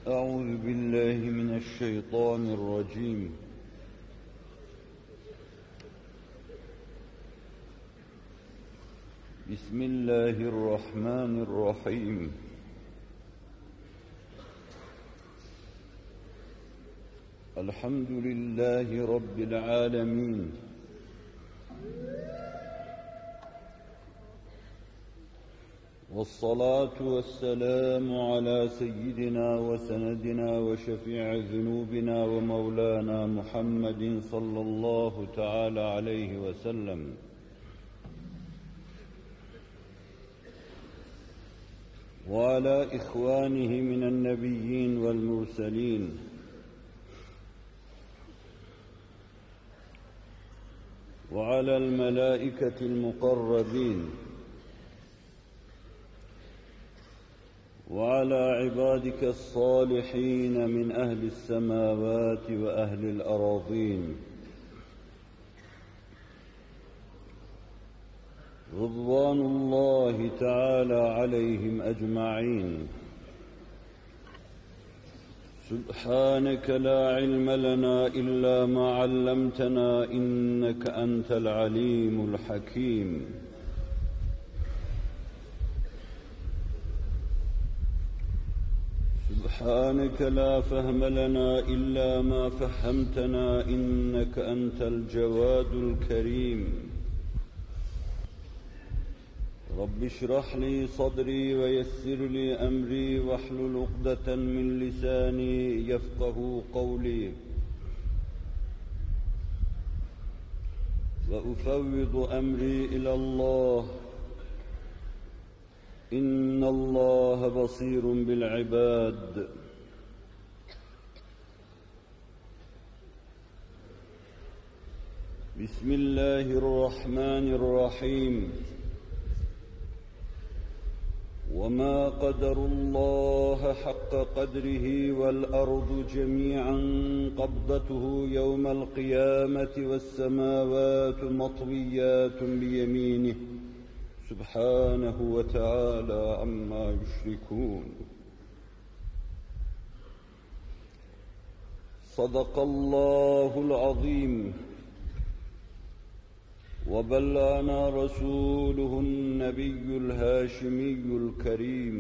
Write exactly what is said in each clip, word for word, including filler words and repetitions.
أعوذ بالله من الشيطان الرجيم. بسم الله الرحمن الرحيم. الحمد لله رب العالمين، والصلاة والسلام على سيدنا وسندنا وشفيع ذنوبنا ومولانا محمد صلى الله تعالى عليه وسلم. وعلى إخوانه من النبيين والمرسلين، وعلى الملائكة المقربين، وعلى عبادك الصالحين من أهل السماوات وأهل الأراضين، رضوان الله تعالى عليهم أجمعين. سبحانك لا علم لنا إلا ما علمتنا، إنك أنت العليم الحكيم. سبحانك لا فهم لنا إلا ما فهمتنا، إنك أنت الجواد الكريم. رب اشرح لي صدري ويسر لي أمري واحلل عقدة من لساني يفقه قولي، وأفوض أمري إلى الله، إن الله بصير بالعباد. بسم الله الرحمن الرحيم. وما قدر الله حق قدره والأرض جميعا قبضته يوم القيامة والسماوات مطويات بيمينه سبحانه وتعالى عما يشركون. صدق الله العظيم، وبلغنا رسوله النبي الهاشمي الكريم.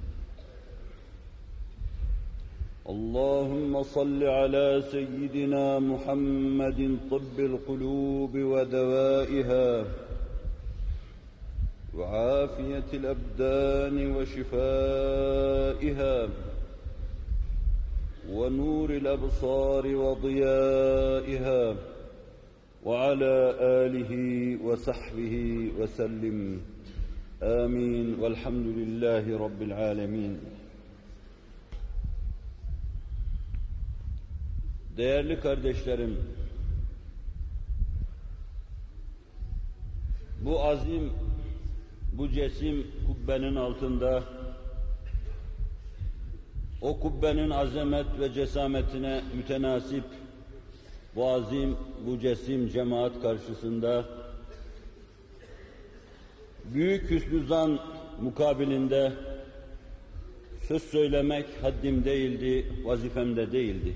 اللهم صل على سيدنا محمد طب القلوب ودوائها، وعافية الأبدان وشفائها، ونور الأبصار وضيائها، وعلى آله وصحبه وسلم. آمين والحمد لله رب العالمين. Değerli kardeşlerim, bu azim, bu cesim kubbenin altında, o kubbenin azamet ve cesametine mütenasip bu azim, bu cesim cemaat karşısında büyük hüsnü zan mukabilinde söz söylemek haddim değildi, vazifemde değildi.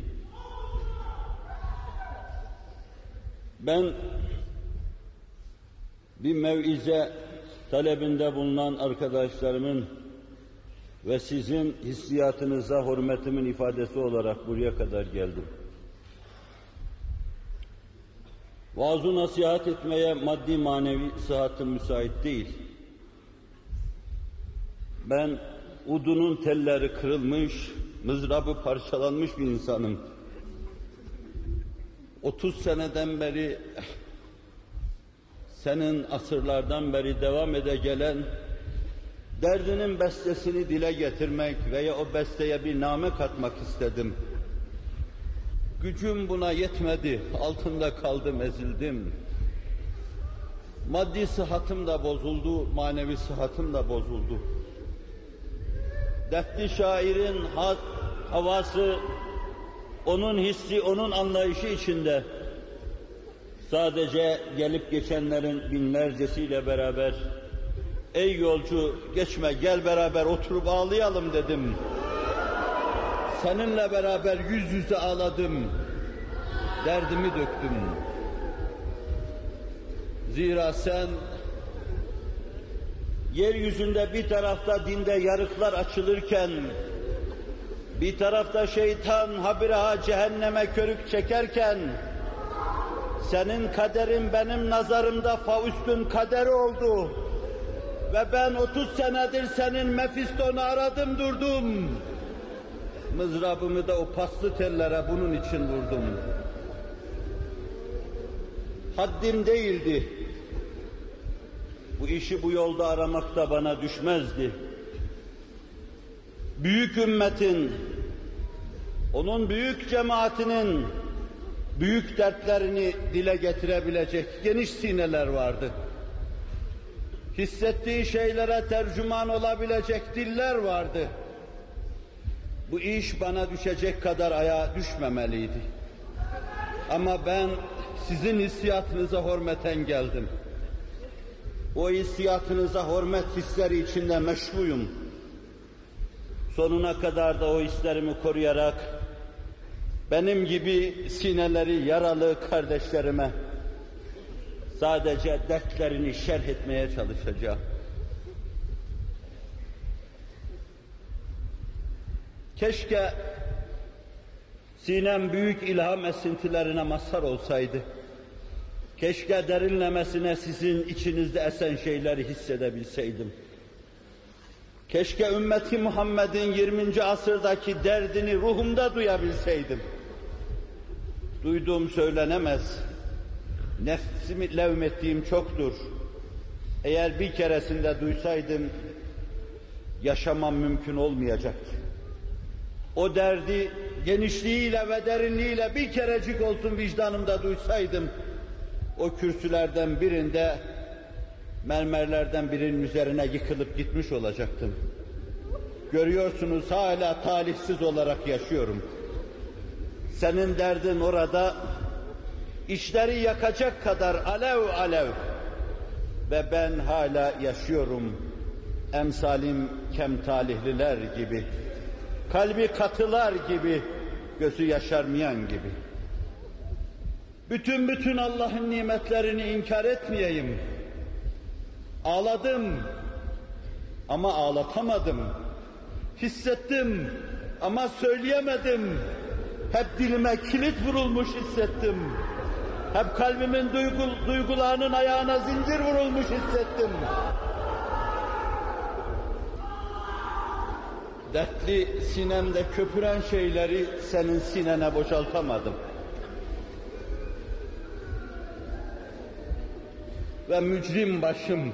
Ben bir mev'ize talebinde bulunan arkadaşlarımın ve sizin hissiyatınıza hürmetimin ifadesi olarak buraya kadar geldim. Vaaz-ı nasihat etmeye maddi manevi sıhhatim müsait değil. Ben udunun telleri kırılmış, mızrabı parçalanmış bir insanım. Otuz seneden beri, senin asırlardan beri devam ede gelen derdinin bestesini dile getirmek veya o besteye bir name katmak istedim. Gücüm buna yetmedi, altında kaldım, ezildim. Maddi sıhhatım da bozuldu, manevi sıhhatım da bozuldu. Dertli şairin hat, havası, onun hissi, onun anlayışı içinde sadece gelip geçenlerin binlercesiyle beraber ey yolcu geçme gel beraber oturup ağlayalım dedim. seninle beraber yüz yüze ağladım, derdimi döktüm. Zira sen, yeryüzünde bir tarafta dinde yarıklar açılırken, bir tarafta şeytan habire ha cehenneme körük çekerken, senin kaderin benim nazarımda Faust'un kaderi oldu. Ve ben otuz senedir senin Mefiston'u aradım durdum. Mızrabımı da o paslı tellere bunun için vurdum. Haddim değildi. Bu işi bu yolda aramak da bana düşmezdi. Büyük ümmetin, onun büyük cemaatinin büyük dertlerini dile getirebilecek geniş sineler vardı. Hissettiği şeylere tercüman olabilecek diller vardı. Bu iş bana düşecek kadar ayağa düşmemeliydi. Ama ben sizin hissiyatınıza hürmeten geldim. O hissiyatınıza hürmet hisleri içinde meşgulüm. Sonuna kadar da o hislerimi koruyarak benim gibi sineleri yaralı kardeşlerime sadece dertlerini şerh etmeye çalışacağım. Keşke sinem büyük ilham esintilerine mazhar olsaydı. Keşke derinlemesine sizin içinizde esen şeyleri hissedebilseydim. Keşke ümmeti Muhammed'in yirminci asırdaki derdini ruhumda duyabilseydim. Duyduğum söylenemez. Nefsimi levmettiğim çoktur. Eğer bir keresinde duysaydım, yaşamam mümkün olmayacaktı. O derdi genişliğiyle ve derinliğiyle bir kerecik olsun vicdanımda duysaydım, o kürsülerden birinde, mermerlerden birinin üzerine yıkılıp gitmiş olacaktım. Görüyorsunuz hala talihsiz olarak yaşıyorum. Senin derdin orada, İşleri yakacak kadar alev alev ve ben hala yaşıyorum, emsalim kemtalihliler gibi, kalbi katılar gibi, gözü yaşarmayan gibi. Bütün bütün Allah'ın nimetlerini inkar etmeyeyim. Ağladım ama ağlatamadım. Hissettim ama söyleyemedim. Hep dilime kilit vurulmuş hissettim. Hep kalbimin duygu, duygularının ayağına zincir vurulmuş hissettim. Dertli sinemde köpüren şeyleri senin sinene boşaltamadım. Ve mücrim başım,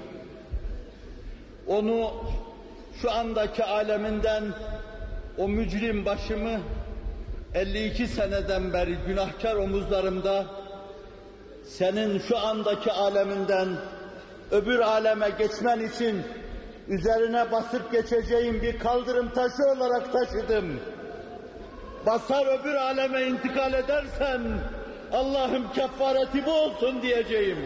onu şu andaki aleminden, o mücrim başımı elli iki seneden beri günahkar omuzlarımda, senin şu andaki aleminden öbür aleme geçmen için üzerine basıp geçeceğim bir kaldırım taşı olarak taşıdım. Basar öbür aleme intikal edersen Allah'ım kefareti bu olsun diyeceğim.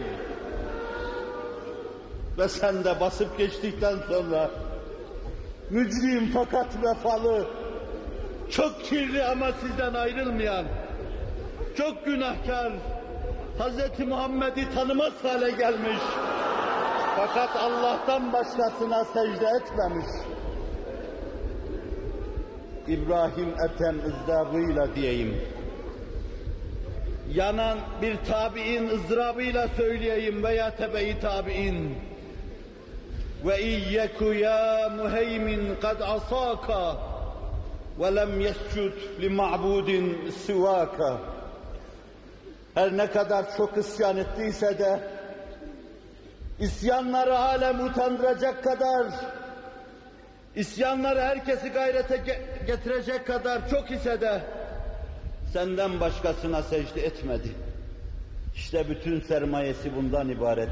Ve sen de basıp geçtikten sonra mücrim fakat vefalı, çok kirli ama sizden ayrılmayan, çok günahkar, Hazreti Muhammed'i tanımaz hale gelmiş, fakat Allah'tan başkasına secde etmemiş, İbrahim Ethem ızdırabıyla diyeyim, yanan bir tabi'in ızdırabıyla söyleyeyim veya tebe-i tabi'in, ve iyyeku ya muheymin kad asaka ve lem yescud li ma'budin sivaka. Her ne kadar çok isyan ettiyse de, isyanları alem utandıracak kadar, isyanları herkesi gayrete getirecek kadar çok ise de, senden başkasına secde etmedi. İşte bütün sermayesi bundan ibaret.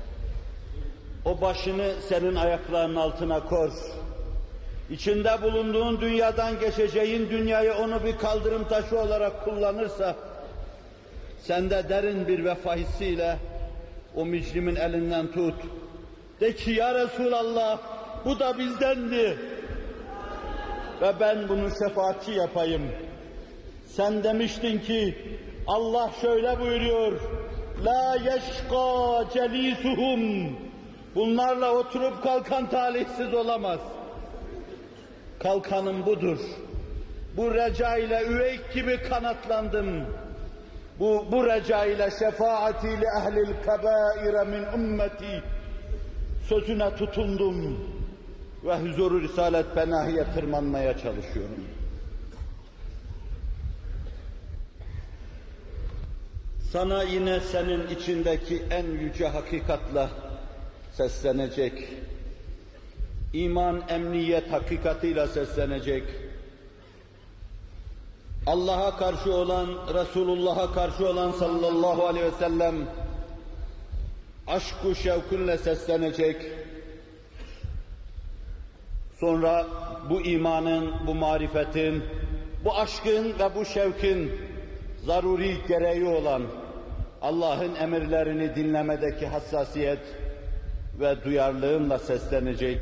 O başını senin ayaklarının altına kor. İçinde bulunduğun dünyadan geçeceğin dünyayı onu bir kaldırım taşı olarak kullanırsa, sen de derin bir vefa hissiyle o mücrimin elinden tut. De ki ya Resulallah, bu da bizdendi. ve ben bunu şefaatçi yapayım. Sen demiştin ki, Allah şöyle buyuruyor, la yeşka celisuhum, bunlarla oturup kalkan talihsiz olamaz. Kalkanım budur. Bu reca ile üveyk gibi kanatlandım. Bu, bu reca ile şefaati li ehlil kebaire min ümmeti sözüne tutundum ve huzur-u risalet penahiye tırmanmaya çalışıyorum. Sana yine senin içindeki en yüce hakikatla seslenecek, iman, emniyet hakikatiyle seslenecek, Allah'a karşı olan, Resulullah'a karşı olan sallallahu aleyhi ve sellem aşk-ı şevkünle seslenecek. Sonra bu imanın, bu marifetin, bu aşkın ve bu şevkin zaruri gereği olan Allah'ın emirlerini dinlemedeki hassasiyet ve duyarlılığınla seslenecek.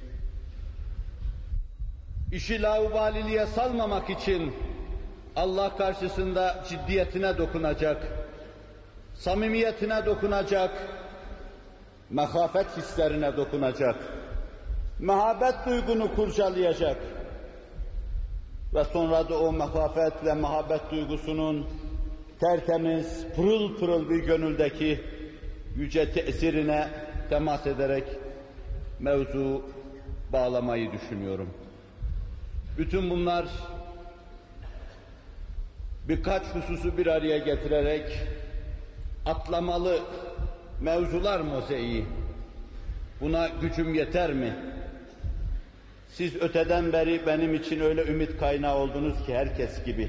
İşi laubaliliğe salmamak için Allah karşısında ciddiyetine dokunacak, samimiyetine dokunacak, mehafet hislerine dokunacak, mehabbet duygunu kurcalayacak ve sonra da o mehafet ve mehabbet duygusunun tertemiz, pırıl pırıl bir gönüldeki yüce tesirine temas ederek mevzu bağlamayı düşünüyorum. Bütün bunlar birkaç hususu bir araya getirerek atlamalı mevzular mozaiği. Buna gücüm yeter mi? Siz öteden beri benim için öyle ümit kaynağı oldunuz ki herkes gibi.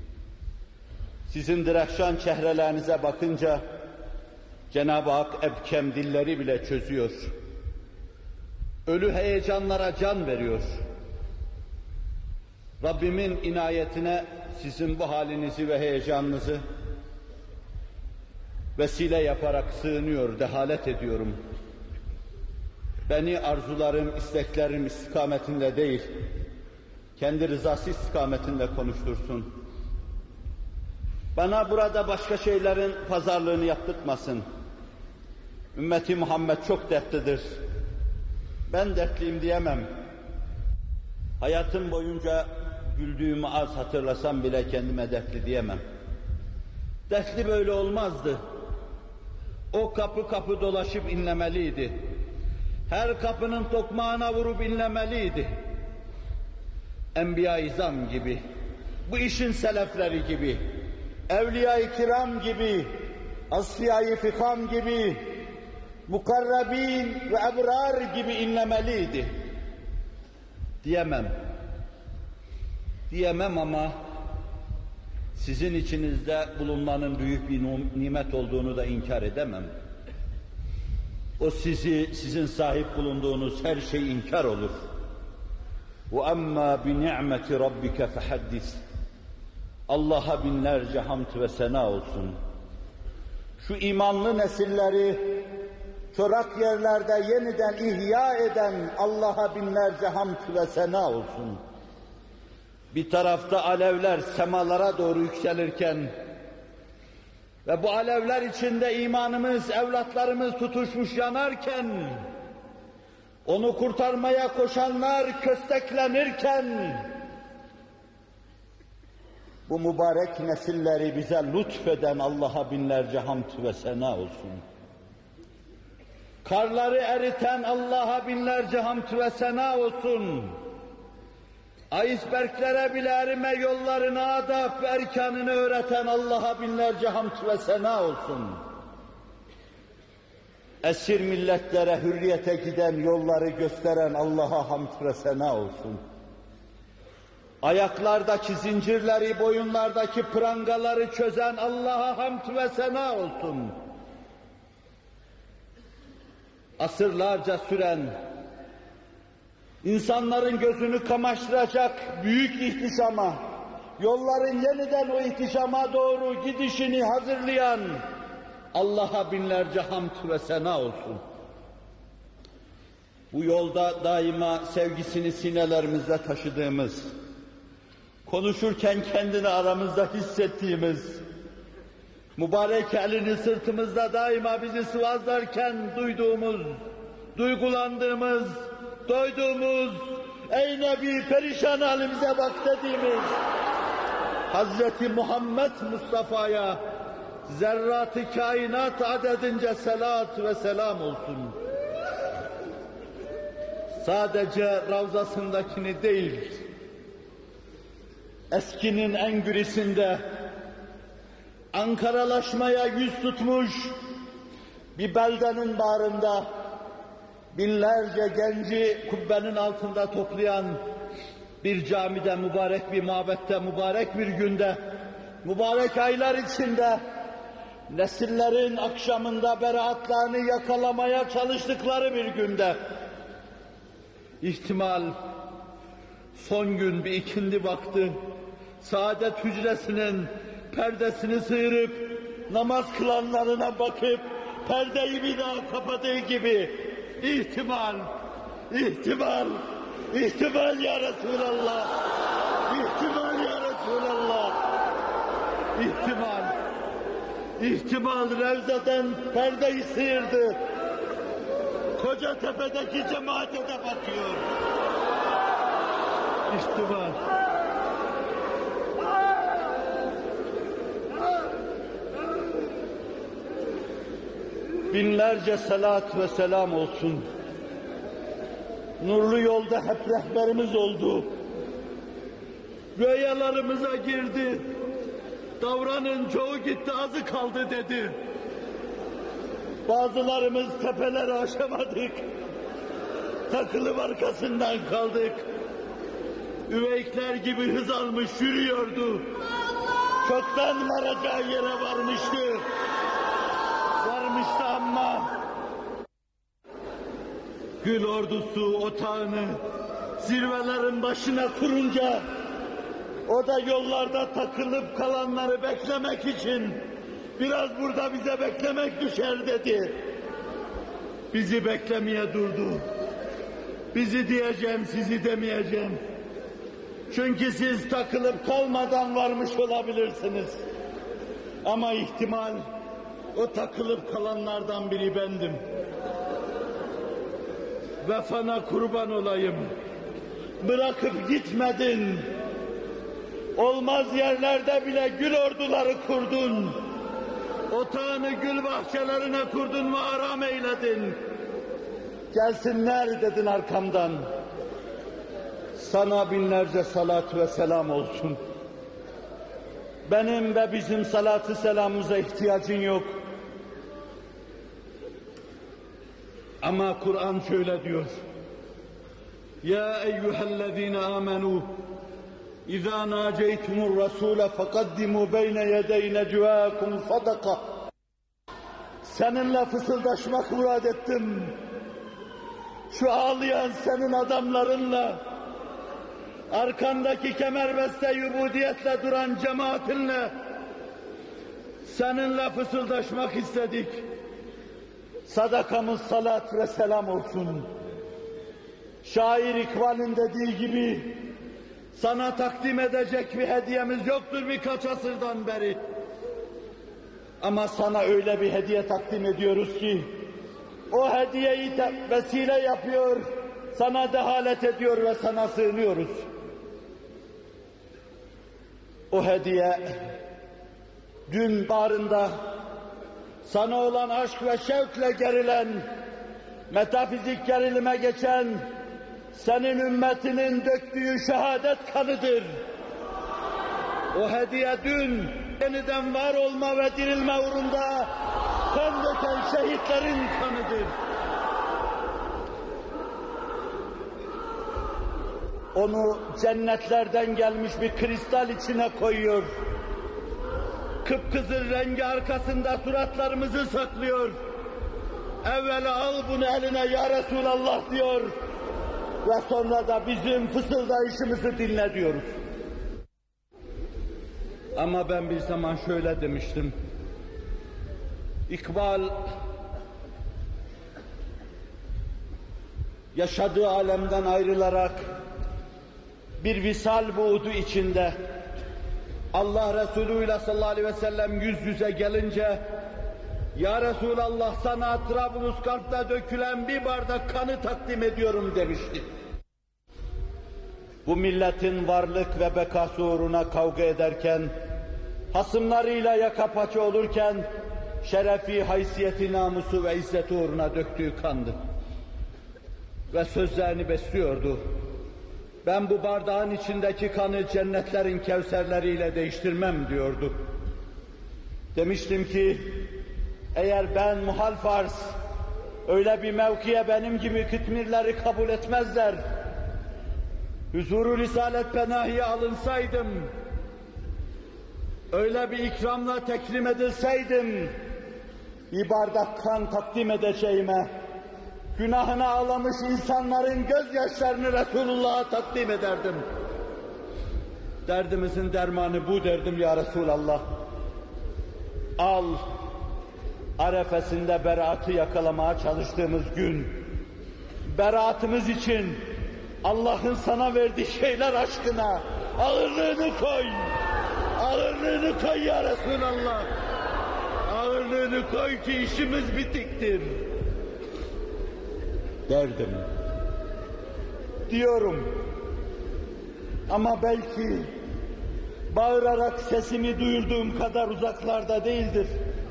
Sizin direkşan çehrelerinize bakınca Cenab-ı Hak ebkem dilleri bile çözüyor. Ölü heyecanlara can veriyor. Rabbimin inayetine sizin bu halinizi ve heyecanınızı vesile yaparak sığınıyor, dehalet ediyorum. Beni arzularım, isteklerim istikametinde değil, kendi rızası istikametinde konuştursun. Bana burada başka şeylerin pazarlığını yaptırtmasın. Ümmeti Muhammed çok dertlidir. Ben dertliyim diyemem. Hayatım boyunca güldüğümü az hatırlasam bile kendime dertli diyemem. Dertli böyle olmazdı. O kapı kapı dolaşıp inlemeliydi. Her kapının tokmağına vurup inlemeliydi. Enbiya-i İzam gibi, bu işin selefleri gibi, Evliya-i Kiram gibi, Asfiya-i Fikam gibi, Mukarrabin ve Ebrar gibi inlemeliydi. Diyemem. Diyemem ama sizin içinizde bulunmanın büyük bir nimet olduğunu da inkar edemem. O sizi, sizin sahip bulunduğunuz her şey inkar olur. وَأَمَّا بِنِعْمَةِ رَبِّكَ فَحَدِّثْ Allah'a binlerce hamd ve sena olsun. Şu imanlı nesilleri çorak yerlerde yeniden ihya eden Allah'a binlerce hamd ve sena olsun. Bir tarafta alevler semalara doğru yükselirken ve bu alevler içinde imanımız, evlatlarımız tutuşmuş yanarken, onu kurtarmaya koşanlar kösteklenirken, bu mübarek nesilleri bize lütfeden Allah'a binlerce hamd ve sena olsun. Karları eriten Allah'a binlerce hamd ve sena olsun. Iceberglere bile erime yollarını, adab ve erkanını öğreten Allah'a binlerce hamd ve sena olsun. Esir milletlere hürriyete giden yolları gösteren Allah'a hamd ve sena olsun. Ayaklardaki zincirleri, boyunlardaki prangaları çözen Allah'a hamd ve sena olsun. Asırlarca süren, insanların gözünü kamaştıracak büyük ihtişama, yolların yeniden o ihtişama doğru gidişini hazırlayan Allah'a binlerce hamd ve sena olsun. bu yolda daima sevgisini sinelerimizde taşıdığımız, konuşurken kendini aramızda hissettiğimiz, mübarek elini sırtımızda daima bizi sıvazlarken duyduğumuz, duygulandığımız, doyduğumuz, ey Nebi perişan halimize bak dediğimiz Hazreti Muhammed Mustafa'ya zerrat-ı kainat adedince selat ve selam olsun. Sadece ravzasındakini değil, eskinin en gürisinde Ankaralaşmaya yüz tutmuş bir beldenin bağrında binlerce genci kubbenin altında toplayan bir camide, mübarek bir mabette, mübarek bir günde, mübarek aylar içinde nesillerin akşamında beraatlarını yakalamaya çalıştıkları bir günde, ihtimal son gün bir ikindi vakti saadet hücresinin perdesini sıyırıp namaz kılanlarına bakıp perdeyi bir daha kapadığı gibi ihtimal, ihtimal, ihtimal ya Resulallah, ihtimal ya Resulallah, ihtimal, ihtimal Revze'den perdeyi sıyırdı. Kocatepe'deki cemaate de bakıyor. İhtimal. Binlerce selat ve selam olsun. Nurlu yolda hep rehberimiz oldu. Rüyalarımıza girdi. Davranın çoğu gitti, azı kaldı dedi. Bazılarımız tepeleri aşamadık. Takılıp arkasından kaldık. Üveykler gibi hız almış yürüyordu. Çoktan varacağı yere varmıştı. Varmıştı ama gül ordusu otağını zirvelerin başına kurunca o da yollarda takılıp kalanları beklemek için biraz burada bize beklemek düşer dedi. Bizi beklemeye durdu. Bizi diyeceğim, sizi demeyeceğim. Çünkü siz takılıp kalmadan varmış olabilirsiniz. Ama ihtimal o takılıp kalanlardan biri bendim. Vefana kurban olayım. Bırakıp gitmedin. Olmaz yerlerde bile gül orduları kurdun. Otağını gül bahçelerine kurdun ve aram eyledin. Gelsinler dedin arkamdan. Sana binlerce salat ve selam olsun. Benim ve bizim salatı selamımıza ihtiyacın yok. Ama Kur'an şöyle diyor. Ya eyyühellezine amenu İzâ nâceytumur rasûle fekaddimû beyne yedey necvâkum sadaka. Seninle fısıldaşmak murad ettim. Şu ağlayan senin adamlarınla, arkandaki kemerbeste yubudiyetle duran cemaatinle seninle fısıldaşmak istedik. Sadakamız salat ve selam olsun. Şair İkbal'in dediği gibi sana takdim edecek bir hediyemiz yoktur birkaç asırdan beri. Ama sana öyle bir hediye takdim ediyoruz ki o hediyeyi de vesile yapıyor, sana dehalet ediyor ve sana sığınıyoruz. O hediye dün bağrında sana olan aşk ve şevkle gerilen, metafizik gerilime geçen senin ümmetinin döktüğü şehadet kanıdır. O hediye dün yeniden var olma ve dirilme uğrunda kan döken şehitlerin kanıdır. Onu cennetlerden gelmiş bir kristal içine koyuyor. Kıpkızıl rengi arkasında suratlarımızı saklıyor. Evvela al bunu eline ya Resulallah diyor. Ve sonra da bizim fısıldayışımızı dinle diyoruz. Ama ben bir zaman şöyle demiştim. İkbal yaşadığı alemden ayrılarak bir visal buğdu içinde Allah Resulü ile sallallahu aleyhi ve sellem yüz yüze gelince "Ya Resulallah, sana Trablusgarp'ta dökülen bir bardak kanı takdim ediyorum" demişti. Bu milletin varlık ve bekası uğruna kavga ederken, hasımlarıyla yaka paça olurken, şerefi, haysiyeti, namusu ve izzeti uğruna döktüğü kandı. Ve sözlerini besliyordu. "Ben bu bardağın içindeki kanı cennetlerin kevserleriyle değiştirmem" diyordu. Demiştim ki, eğer ben muhal farz, öyle bir mevkiye benim gibi kıtmirleri kabul etmezler, huzuru Risalet Penahi'ye alınsaydım, öyle bir ikramla tekrim edilseydim, bir bardak kan takdim edeceğime, günahına ağlamış insanların gözyaşlarını Resulullah'a takdim ederdim. Derdimizin dermanı bu derdim ya Resulallah. Al, arefesinde beraatı yakalamaya çalıştığımız gün, beraatımız için Allah'ın sana verdiği şeyler aşkına ağırlığını koy, ağırlığını koy ya Resulallah. Ağırlığını koy ki işimiz bitiktir derdim. Diyorum. Ama belki bağırarak sesimi duyurduğum kadar uzaklarda değildir.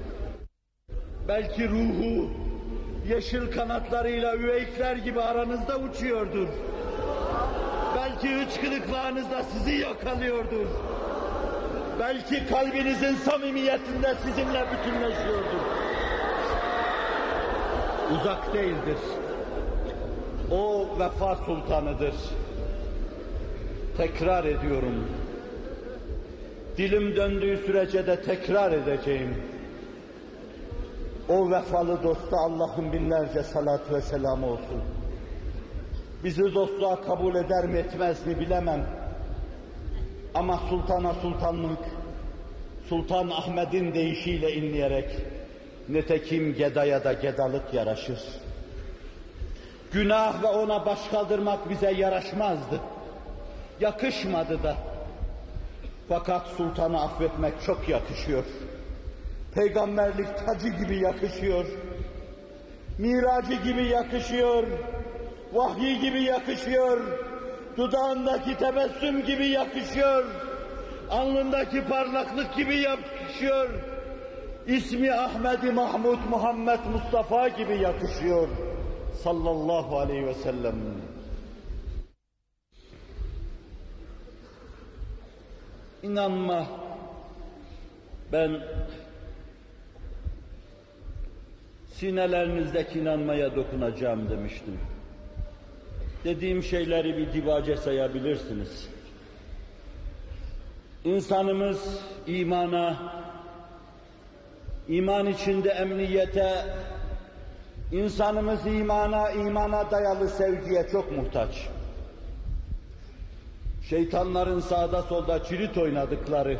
Belki ruhu yeşil kanatlarıyla üveykler gibi aranızda uçuyordur. Belki hıçkırıklarınızda sizi yakalıyordur. Belki kalbinizin samimiyetinde sizinle bütünleşiyordur. Uzak değildir. O vefa sultanıdır. Tekrar ediyorum. Dilim döndüğü sürece de tekrar edeceğim. O vefalı dosta Allah'ın binlerce salatü ve selamı olsun. Bizi dostluğa kabul eder mi etmez mi bilemem. Ama sultana sultanlık, Sultan Ahmet'in deyişiyle inleyerek, nitekim gedaya da gedalık yaraşır. Günah ve ona baş kaldırmak bize yaraşmazdı. Yakışmadı da. Fakat sultanı affetmek çok yakışıyor. Peygamberlik tacı gibi yakışıyor. Miracı gibi yakışıyor. Vahyi gibi yakışıyor. Dudağındaki tebessüm gibi yakışıyor. Alnındaki parlaklık gibi yakışıyor. İsmi Ahmed-i Mahmud Muhammed Mustafa gibi yakışıyor. Sallallahu aleyhi ve sellem. İnanma, ben sinelerinizdeki inanmaya dokunacağım demiştim. Dediğim şeyleri bir divace sayabilirsiniz. İnsanımız imana, iman içinde emniyete, insanımız imana, imana dayalı sevgiye çok muhtaç. Şeytanların sağda solda cirit oynadıkları,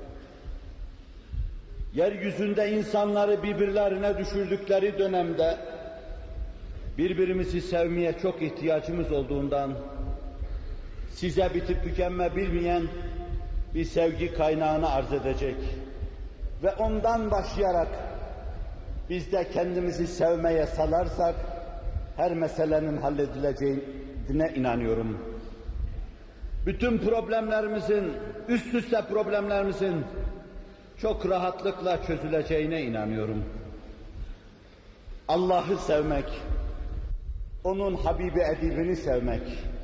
yeryüzünde insanları birbirlerine düşürdükleri dönemde birbirimizi sevmeye çok ihtiyacımız olduğundan size bitip tükenme bilmeyen bir sevgi kaynağını arz edecek ve ondan başlayarak biz de kendimizi sevmeye salarsak her meselenin halledileceğine inanıyorum. Bütün problemlerimizin, üst üste problemlerimizin çok rahatlıkla çözüleceğine inanıyorum. Allah'ı sevmek, onun Habibi Edibini sevmek.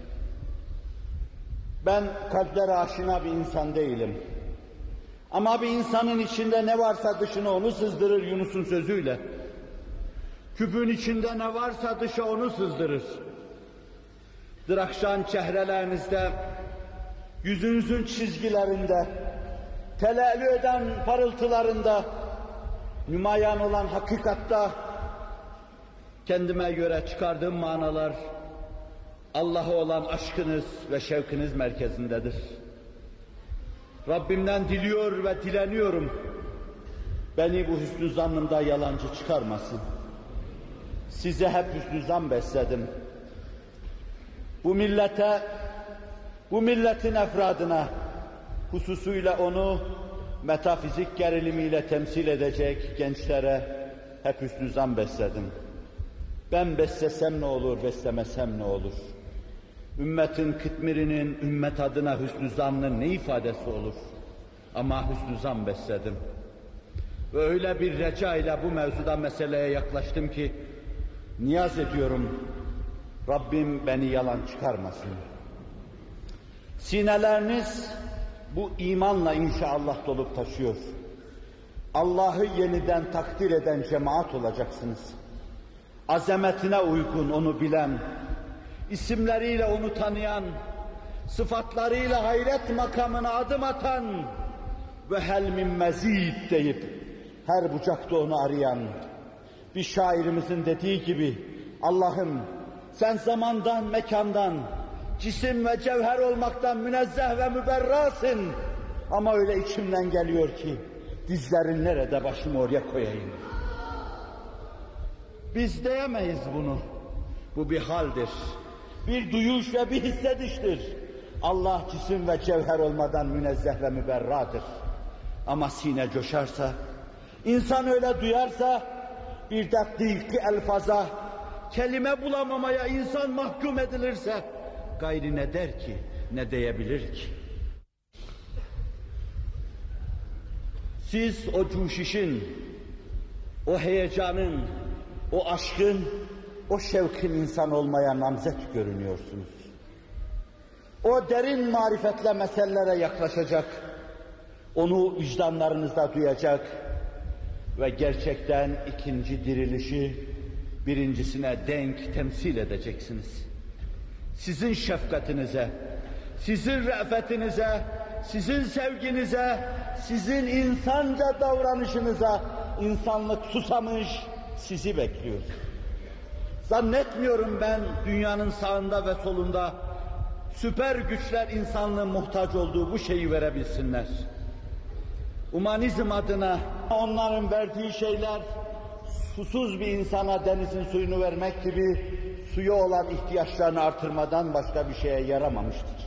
Ben kalplere aşina bir insan değilim. Ama bir insanın içinde ne varsa dışına onu sızdırır Yunus'un sözüyle. Küpün içinde ne varsa dışa onu sızdırır. Drakşan çehrelerinizde, yüzünüzün çizgilerinde, telellü eden parıltılarında, nümayan olan hakikatta kendime göre çıkardığım manalar Allah'a olan aşkınız ve şevkiniz merkezindedir. Rabbimden diliyor ve dileniyorum. Beni bu hüsnü zannımda yalancı çıkarmasın. Size hep hüsnü zan besledim. bu millete, bu milletin efradına, hususuyla onu metafizik gerilimiyle temsil edecek gençlere hep hüsnü zan besledim. Ben beslesem ne olur, beslemesem ne olur? Ümmetin kıtmirinin ümmet adına hüsnü zannın ne ifadesi olur? Ama hüsnü zan besledim. Ve öyle bir reca ile bu mevzuda meseleye yaklaştım ki, niyaz ediyorum, Rabbim beni yalan çıkarmasın. Sineleriniz bu imanla inşallah dolup taşıyor. Allah'ı yeniden takdir eden cemaat olacaksınız. Azametine uygun onu bilen, isimleriyle onu tanıyan, sıfatlarıyla hayret makamına adım atan ve hel min mezid deyip her bucakta onu arayan, bir şairimizin dediği gibi, Allah'ım sen zamandan, mekandan, cisim ve cevher olmaktan münezzeh ve müberrasın. Ama öyle içimden geliyor ki, dizlerin nerede, başımı oraya koyayım. Biz diyemeyiz bunu. Bu bir haldir. Bir duyuş ve bir hissediştir. Allah cisim ve cevher olmadan münezzeh ve müberradır. Ama sine coşarsa, insan öyle duyarsa, bir dakiki elfaza, kelime bulamamaya insan mahkum edilirse, gayri ne der ki, ne diyebilir ki? Siz o cuşişin, o heyecanın, o aşkın, o şevkin insan olmaya namzet görünüyorsunuz. O derin marifetle meselelere yaklaşacak, onu vicdanlarınızda duyacak ve gerçekten ikinci dirilişi birincisine denk temsil edeceksiniz. Sizin şefkatinize, sizin re'fetinize, sizin sevginize, sizin insanca davranışınıza insanlık susamış, sizi bekliyor. Zannetmiyorum ben dünyanın sağında ve solunda süper güçler insanlığın muhtaç olduğu bu şeyi verebilsinler. Humanizm adına onların verdiği şeyler susuz bir insana denizin suyunu vermek gibi suya olan ihtiyaçlarını artırmadan başka bir şeye yaramamıştır.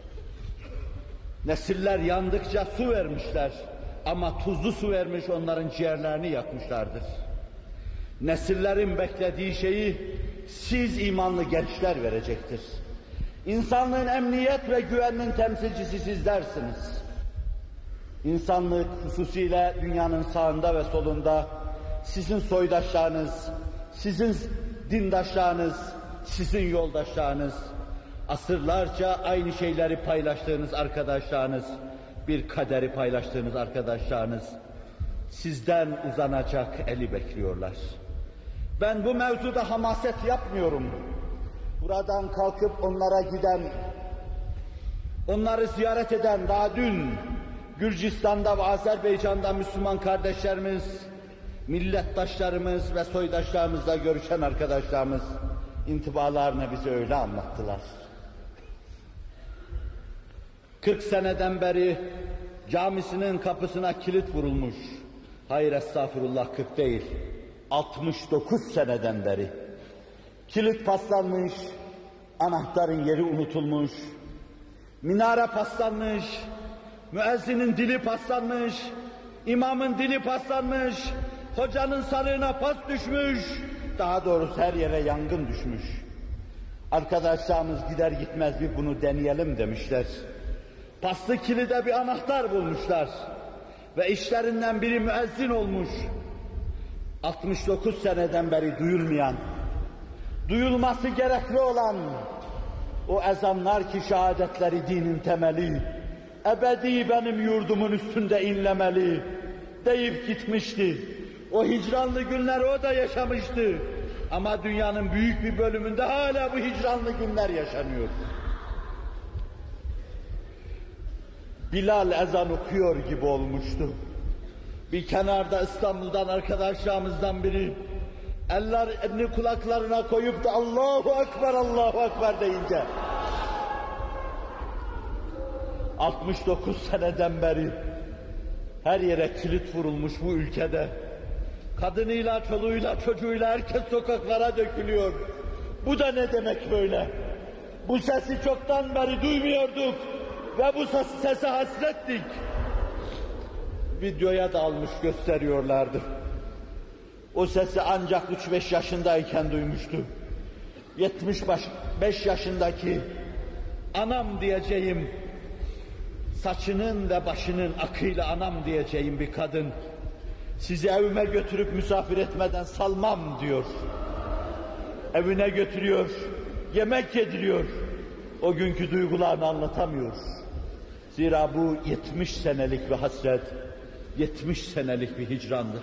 Nesiller yandıkça su vermişler ama tuzlu su vermiş onların ciğerlerini yakmışlardır. Nesillerin beklediği şeyi siz imanlı gençler verecektir. İnsanlığın emniyet ve güveninin temsilcisi sizlersiniz. İnsanlık hususiyle dünyanın sağında ve solunda sizin soydaşlarınız, sizin dindaşlarınız, sizin yoldaşlarınız, asırlarca aynı şeyleri paylaştığınız arkadaşlarınız, bir kaderi paylaştığınız arkadaşlarınız, sizden uzanacak eli bekliyorlar. Ben bu mevzuda hamaset yapmıyorum. Buradan kalkıp onlara giden, onları ziyaret eden daha dün Gürcistan'da ve Azerbaycan'da Müslüman kardeşlerimiz, millettaşlarımız ve soydaşlarımızla görüşen arkadaşlarımız intibalarını bize öyle anlattılar. kırk seneden beri camisinin kapısına kilit vurulmuş. Hayır estağfurullah kırk değil, altmış dokuz seneden beri. Kilit paslanmış, anahtarın yeri unutulmuş, minare paslanmış, müezzinin dili paslanmış, imamın dili paslanmış, hocanın sarığına pas düşmüş, daha doğrusu her yere yangın düşmüş. Arkadaşlarımız gider gitmez bir bunu deneyelim demişler. Paslı kilide bir anahtar bulmuşlar ve işlerinden biri müezzin olmuş. altmış dokuz seneden beri duyulmayan, duyulması gerekli olan o ezanlar ki şehadetleri dinin temeli, ebedi benim yurdumun üstünde inlemeli deyip gitmişti. O hicranlı günler o da yaşamıştı. Ama dünyanın büyük bir bölümünde hala bu hicranlı günler yaşanıyor. Bilal ezan okuyor gibi olmuştu. Bir kenarda İstanbul'dan arkadaşlarımızdan biri ellerini kulaklarına koyup da Allahu Ekber, Allahu Ekber deyince altmış dokuz seneden beri her yere kilit vurulmuş bu ülkede kadınıyla, çoluğuyla, çocuğuyla herkes sokaklara dökülüyor. Bu da ne demek böyle? Bu sesi çoktan beri duymuyorduk ve bu sese hasrettik. Videoya da almış gösteriyorlardı. O sesi ancak üç beş yaşındayken duymuştu. yetmiş beş yaşındaki anam diyeceğim, saçının ve başının akıyla anam diyeceğim bir kadın, sizi evime götürüp misafir etmeden salmam diyor. Evine götürüyor, yemek yediriyor. O günkü duygularını anlatamıyor. Zira bu yetmiş senelik bir hasret, yetmiş senelik bir hicrandır.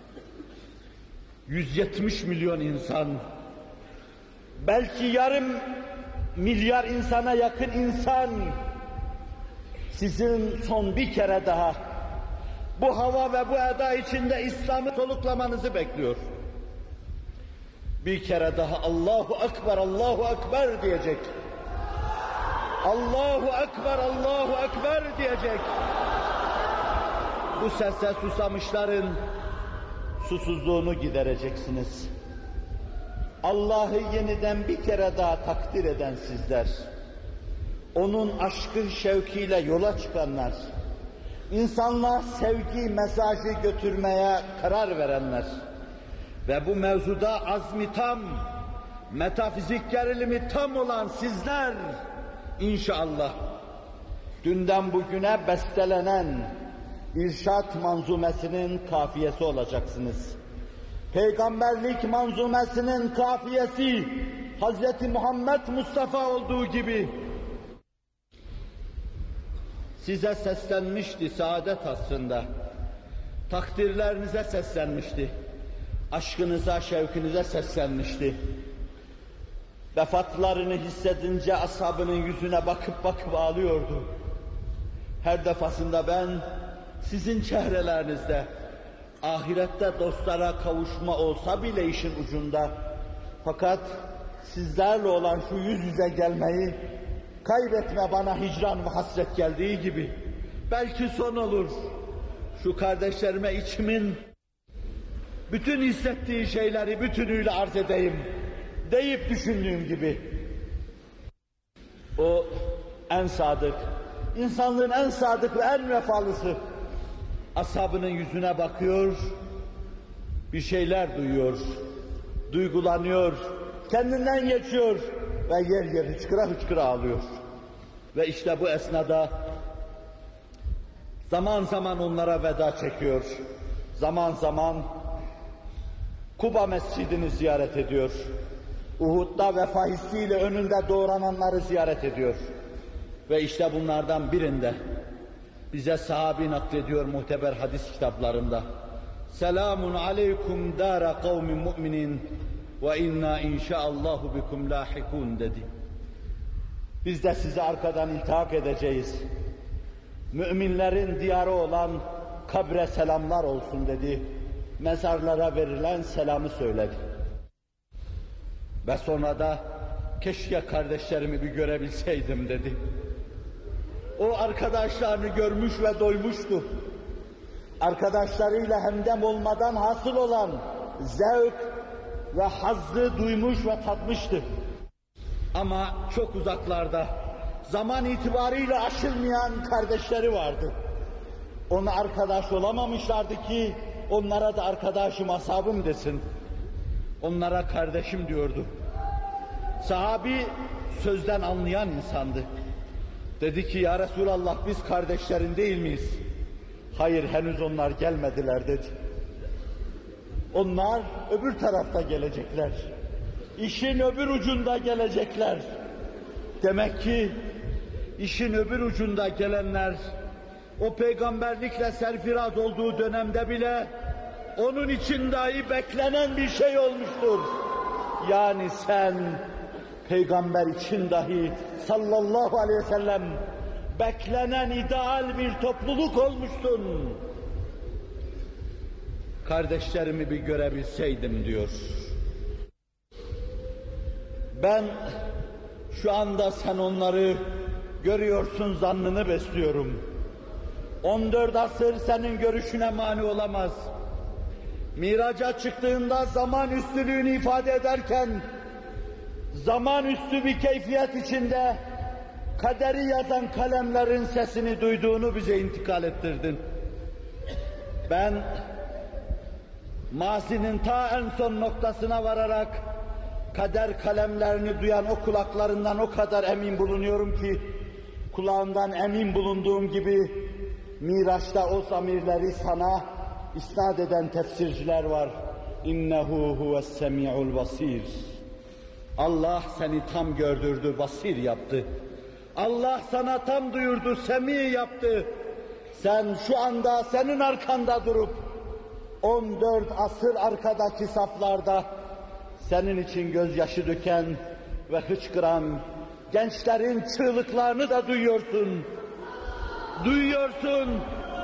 yüz yetmiş milyon insan, belki yarım milyar insana yakın insan, sizin son bir kere daha bu hava ve bu eda içinde İslam'ı soluklamanızı bekliyor. Bir kere daha Allahu Ekber, Allahu Ekber diyecek. Allahu Ekber, Allahu Ekber diyecek. Bu sese susamışların susuzluğunu gidereceksiniz. Allah'ı yeniden bir kere daha takdir eden sizler, onun aşkı şevkiyle yola çıkanlar, insanlığa sevgi mesajı götürmeye karar verenler ve bu mevzuda azmi tam, metafizik gerilimi tam olan sizler, İnşallah dünden bugüne bestelenen İrşad manzumesinin kafiyesi olacaksınız. Peygamberlik manzumesinin kafiyesi Hazreti Muhammed Mustafa olduğu gibi size seslenmişti saadet asrında. Takdirlerinize seslenmişti. Aşkınıza, şevkinize seslenmişti. Vefatlarını hissedince ashabının yüzüne bakıp bakıp ağlıyordu. Her defasında ben sizin çehrelerinizde ahirette dostlara kavuşma olsa bile işin ucunda, fakat sizlerle olan şu yüz yüze gelmeyi kaybetme bana hicran ve hasret geldiği gibi belki son olur. Şu kardeşlerime içimin bütün hissettiği şeyleri bütünüyle arz edeyim deyip düşündüğüm gibi. O en sadık, insanlığın en sadık ve en vefalısı ashabının yüzüne bakıyor, bir şeyler duyuyor, duygulanıyor, kendinden geçiyor ve yer yer hıçkıra hıçkıra ağlıyor. Ve işte bu esnada zaman zaman onlara veda çekiyor, zaman zaman Kuba Mescidini ziyaret ediyor, Uhud'da vefa hissiyle önünde doğrananları ziyaret ediyor. Ve işte bunlardan birinde bize sahabi naklediyor muhteber hadis kitaplarında. Selamun aleykum dâra kavmin mu'minin ve inna inşaallahu bikum lahikun dedi. Biz de size arkadan iltihak edeceğiz. Müminlerin diyarı olan kabre selamlar olsun dedi. Mezarlara verilen selamı söyledi. Ve sonra da keşke kardeşlerimi bir görebilseydim dedi. O arkadaşlarını görmüş ve doymuştu. Arkadaşlarıyla hemdem olmadan hasıl olan zevk ve hazzı duymuş ve tatmıştı. Ama çok uzaklarda, zaman itibariyle aşılmayan kardeşleri vardı. Ona arkadaş olamamışlardı ki onlara da arkadaşım, ashabım desin. Onlara kardeşim diyordu. Sahabi sözden anlayan insandı. Dedi ki ya Resulallah biz kardeşlerin değil miyiz? Hayır henüz onlar gelmediler dedi. Onlar öbür tarafta gelecekler. İşin öbür ucunda gelecekler. Demek ki işin öbür ucunda gelenler o peygamberlikle serfiraz olduğu dönemde bile onun için dahi beklenen bir şey olmuştur. Yani sen peygamber için dahi sallallahu aleyhi ve sellem beklenen ideal bir topluluk olmuşsun. Kardeşlerimi bir görebilseydim diyor. Ben şu anda sen onları görüyorsun zannını besliyorum. on dört asır senin görüşüne mani olamaz. Miraca çıktığında zaman üstünlüğünü ifade ederken zaman üstü bir keyfiyet içinde kaderi yazan kalemlerin sesini duyduğunu bize intikal ettirdin. Ben mazinin ta en son noktasına vararak kader kalemlerini duyan o kulaklarından o kadar emin bulunuyorum ki, kulağından emin bulunduğum gibi Miraç'ta o zamirleri sana isnat eden tefsirciler var. İnnehu huves-semi'ul basir. Allah seni tam gördürdü, basir yaptı. Allah sana tam duyurdu, semi yaptı. Sen şu anda senin arkanda durup on dört asır arkadaki saflarda senin için gözyaşı döken ve hıçkıran gençlerin çığlıklarını da duyuyorsun. Duyuyorsun.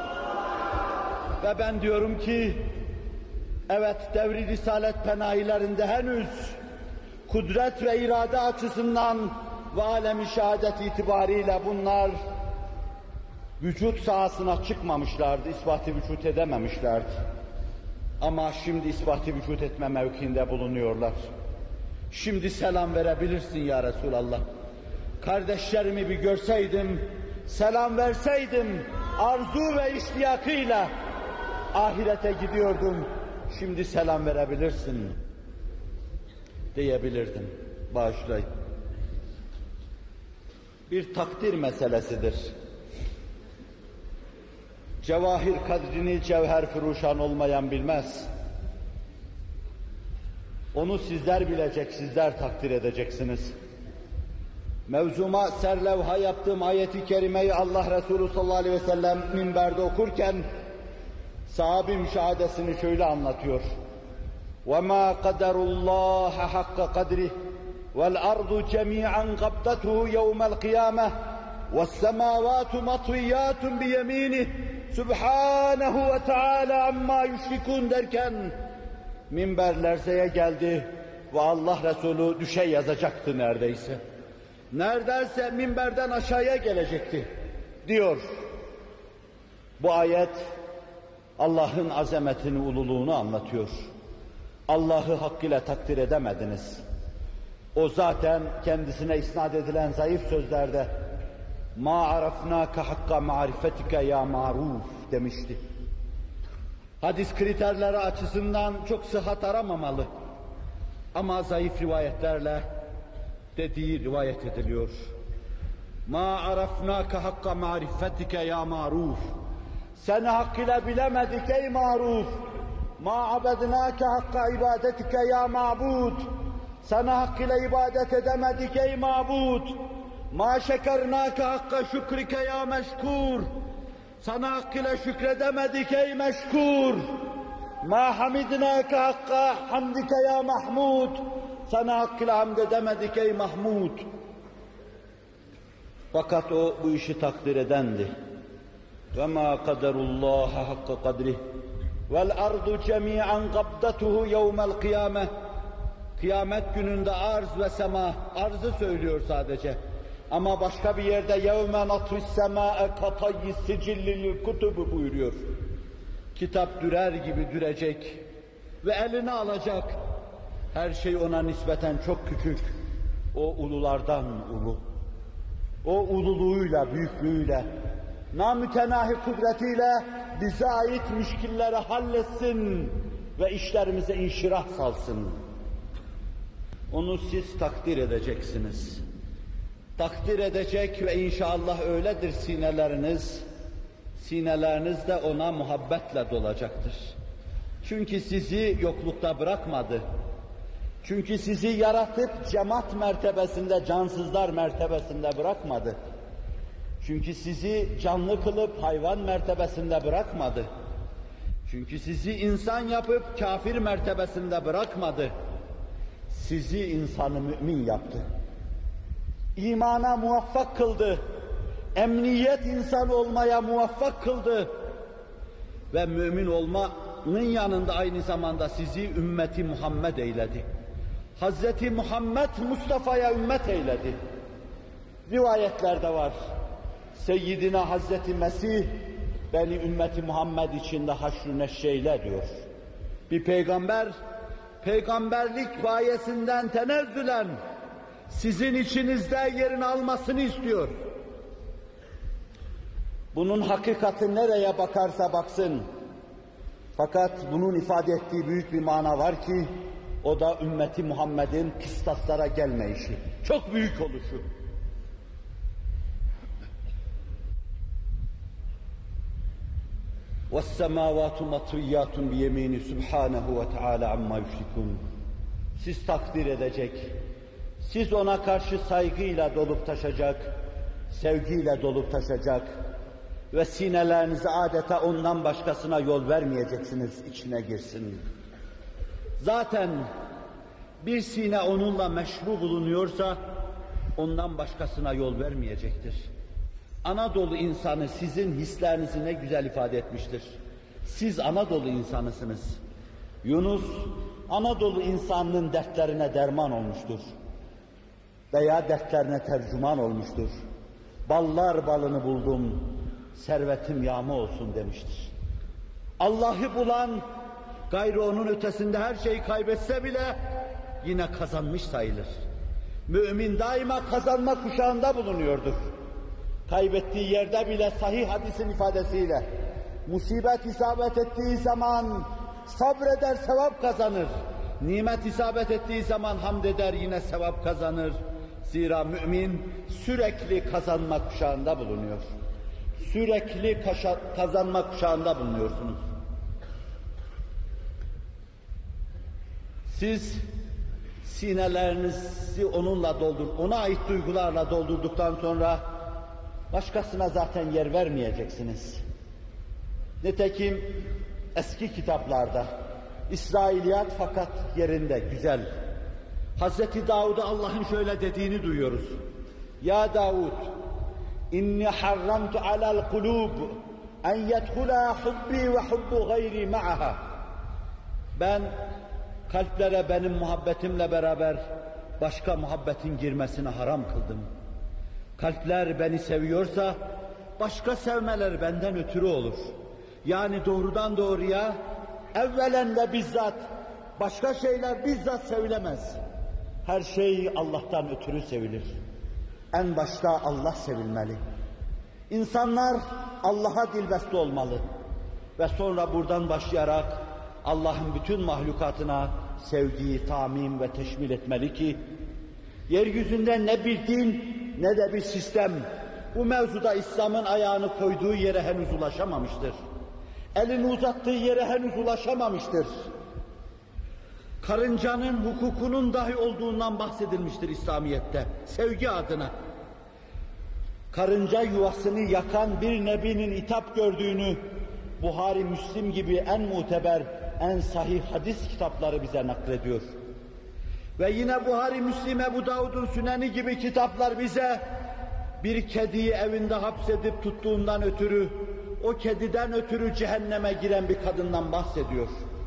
Ve ben diyorum ki, evet, devri risalet penahilerinde henüz kudret ve irade açısından ve alem-i şehadet itibariyle bunlar vücut sahasına çıkmamışlardı, ispat-ı vücut edememişlerdi. Ama şimdi ispat-ı vücut etme mevkiinde bulunuyorlar. Şimdi selam verebilirsin ya Resulallah. Kardeşlerimi bir görseydim, selam verseydim, arzu ve iştiyakıyla ahirete gidiyordum. Şimdi selam verebilirsin diyebilirdim. Bağışlayın. Bir takdir meselesidir. Cevahir kadrini cevher furuşan olmayan bilmez. Onu sizler bilecek, sizler takdir edeceksiniz. Mevzuma serlevha yaptığım ayeti kerimeyi Allah Resulü sallallahu aleyhi ve sellem minberde okurken sahabi müşahadesini şöyle anlatıyor. وَمَا قَدَرُ اللّٰهَ حَقَّ قَدْرِهِ وَالْأَرْضُ جَمِيعًا قَبْضَتُهُ يَوْمَ الْقِيَامَةِ وَالسَّمَاوَاتُ مَطْوِيَّاتٌ بِيَمِينِهِ Subhanahu ve Teala amma yüşrikûn derken minber lerzeye geldi ve Allah Resulü düşe yazacaktı neredeyse. Neredeyse minberden aşağıya gelecekti diyor. Bu ayet Allah'ın azametini, ululuğunu anlatıyor. Allah'ı hakkıyla takdir edemediniz. O zaten kendisine isnat edilen zayıf sözlerde مَا عَرَفْنَاكَ حَقَّ مَعْرِفَتِكَ يَا مَعْرُوفُ demişti. Hadis kriterleri açısından çok sıhhat aramamalı. Ama zayıf rivayetlerle dediği rivayet ediliyor. مَا عَرَفْنَاكَ حَقَّ مَعْرِفَتِكَ يَا مَعْرُوفُ Seni hakkıyla bilemedik ey maruf. مَا عَبَدْنَاكَ حَقَّ عِبَادَتِكَ يَا مَعْبُودُ Sana hakkıyla ibadet edemedik ey mabud. مَا شَكَرْنَاكَ حَقَّ شُكْرِكَ يَا مَشْكُورُ Sana hakkıyla şükredemedik ey meşkur. مَا حَمِدْنَاكَ حَقَّ حَمْدِكَ يَا مَحْمُودُ Sana hakkıyla hamd edemedik ey Mahmud. Fakat o bu işi takdir edendi. وَمَا قَدَرُ اللّٰهَ حَقَّ قَدْرِهِ وَالْأَرْضُ جَمِيعًا قَبْضَتُهُ يَوْمَ الْقِيَامَةِ Kıyamet gününde arz ve sema, arzı söylüyor sadece. Ama başka bir yerde يَوْمَ نَطْوِ السَّمَاءَ كَطَيِّ السِّجِلِّ لِلْكُتُبِ buyuruyor. Kitap dürer gibi dürecek ve eline alacak. Her şey ona nispeten çok küçük. O ululardan ulu. O ululuğuyla, büyüklüğüyle, namütenahi kudretiyle bize ait müşkilleri halletsin ve işlerimize inşirah salsın. Onu siz takdir edeceksiniz. Takdir edecek ve inşallah öyledir sineleriniz, sineleriniz de ona muhabbetle dolacaktır. Çünkü sizi yoklukta bırakmadı. Çünkü sizi yaratıp cemaat mertebesinde, cansızlar mertebesinde bırakmadı. Çünkü sizi canlı kılıp hayvan mertebesinde bırakmadı. Çünkü sizi insan yapıp kafir mertebesinde bırakmadı. Sizi insanı mümin yaptı. İmana muvaffak kıldı. Emniyet insanı olmaya muvaffak kıldı. Ve mümin olmanın yanında aynı zamanda sizi ümmeti Muhammed eyledi. Hazreti Muhammed Mustafa'ya ümmet eyledi. Rivayetlerde var. Seyyidina Hazreti Mesih beni ümmeti Muhammed içinde haşr-ı neşşeyle diyor. Bir peygamber, peygamberlik gayesinden tenezzülen sizin içinizde yerini almasını istiyor. Bunun hakikati nereye bakarsa baksın. Fakat bunun ifade ettiği büyük bir mana var ki, o da ümmeti Muhammed'in kıstaslara gelmeyişi. Çok büyük oluşu. وَالسَّمَاوَاتُ مَطْوِيَّاتٌ بِيَمِينِ سُبْحَانَهُ وَتَعَالَى عَمَّا يُشْرِكُونَ. Siz takdir edecek, siz ona karşı saygıyla dolup taşacak, sevgiyle dolup taşacak ve sinelerinizi adeta ondan başkasına yol vermeyeceksiniz, içine girsin. Zaten bir sine onunla meşru bulunuyorsa, ondan başkasına yol vermeyecektir. Anadolu insanı sizin hislerinizi ne güzel ifade etmiştir. Siz Anadolu insanısınız. Yunus, Anadolu insanının dertlerine derman olmuştur. Veya dertlerine tercüman olmuştur. Ballar balını buldum, servetim yağma olsun demiştir. Allah'ı bulan, gayrı onun ötesinde her şeyi kaybetse bile yine kazanmış sayılır. Mümin daima kazanma kuşağında bulunuyordur. Kaybettiği yerde bile sahih hadisin ifadesiyle musibet isabet ettiği zaman sabreder, sevap kazanır. Nimet isabet ettiği zaman hamd eder, yine sevap kazanır. Zira mümin sürekli kazanma kuşağında bulunuyor. Sürekli kazanma kuşağında bulunuyorsunuz. Siz sinelerinizi onunla doldur, ona ait duygularla doldurduktan sonra başkasına zaten yer vermeyeceksiniz. Nitekim eski kitaplarda İsrailiyat fakat yerinde, güzel. Hazreti Davud'a Allah'ın şöyle dediğini duyuyoruz. Ya Davud, inni harramtu alal kulub en yedhula hubbi ve hubbu gayri ma'aha. Ben kalplere benim muhabbetimle beraber başka muhabbetin girmesini haram kıldım. Kalpler beni seviyorsa başka sevmeler benden ötürü olur. Yani doğrudan doğruya evvelen ve bizzat başka şeyler bizzat sevilemez. Her şey Allah'tan ötürü sevilir. En başta Allah sevilmeli. İnsanlar Allah'a dilbeste olmalı. Ve sonra buradan başlayarak Allah'ın bütün mahlukatına sevgiyi tamim ve teşmil etmeli ki yeryüzünde ne bir din ne de bir sistem bu mevzuda İslam'ın ayağını koyduğu yere henüz ulaşamamıştır. Elini uzattığı yere henüz ulaşamamıştır. Karıncanın hukukunun dahi olduğundan bahsedilmiştir İslamiyet'te, sevgi adına. Karınca yuvasını yakan bir nebinin hitap gördüğünü Buhari, Müslim gibi en muteber, en sahih hadis kitapları bize naklediyor. Ve yine Buhari, Müslim, Ebu Davud'un Süneni gibi kitaplar bize bir kediyi evinde hapsedip tuttuğundan ötürü, o kediden ötürü cehenneme giren bir kadından bahsediyor.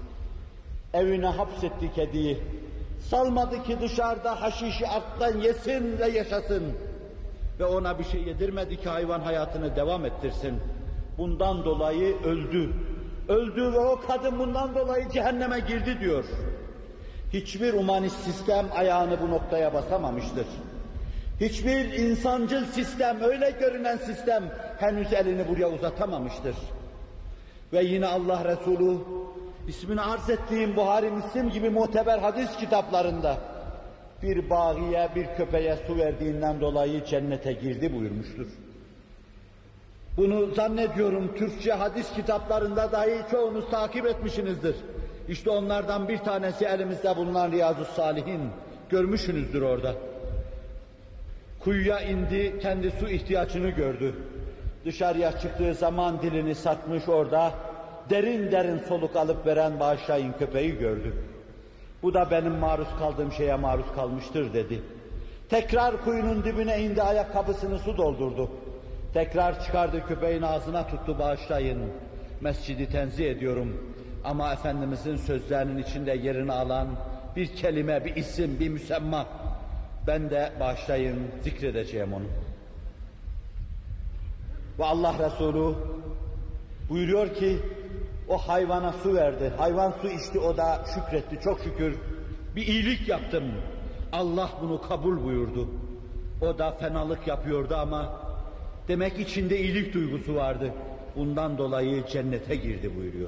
Evine hapsetti kediyi, salmadı ki dışarıda haşişi arttan yesin ve yaşasın. Ve ona bir şey yedirmedi ki hayvan hayatını devam ettirsin. Bundan dolayı öldü. Öldü ve o kadın bundan dolayı cehenneme girdi diyor. Hiçbir humanist sistem ayağını bu noktaya basamamıştır. Hiçbir insancıl sistem, öyle görünen sistem henüz elini buraya uzatamamıştır. Ve yine Allah Resulü, ismini arz ettiğim Buhari, Müslim gibi muteber hadis kitaplarında bir bağiye, bir köpeğe su verdiğinden dolayı cennete girdi buyurmuştur. Bunu zannediyorum Türkçe hadis kitaplarında dahi çoğunuz takip etmişsinizdir. İşte onlardan bir tanesi elimizde bulunan Riyazu Salihin, görmüşsünüzdür orada. Kuyuya indi, kendi su ihtiyacını gördü. Dışarıya çıktığı zaman dilini satmış orada, derin derin soluk alıp veren bağışlayın köpeği gördü. Bu da benim maruz kaldığım şeye maruz kalmıştır dedi. Tekrar kuyunun dibine indi, ayakkabısını su doldurdu. Tekrar çıkardı, köpeğin ağzına tuttu, bağışlayın. Mescidi tenzih ediyorum. Ama Efendimizin sözlerinin içinde yerini alan bir kelime, bir isim, bir müsemma. Ben de bağışlayın, zikredeceğim onu. Ve Allah Resulü buyuruyor ki, o hayvana su verdi. Hayvan su içti, o da şükretti. Çok şükür bir iyilik yaptım. Allah bunu kabul buyurdu. O da fenalık yapıyordu ama demek içinde iyilik duygusu vardı. Bundan dolayı cennete girdi buyuruyor.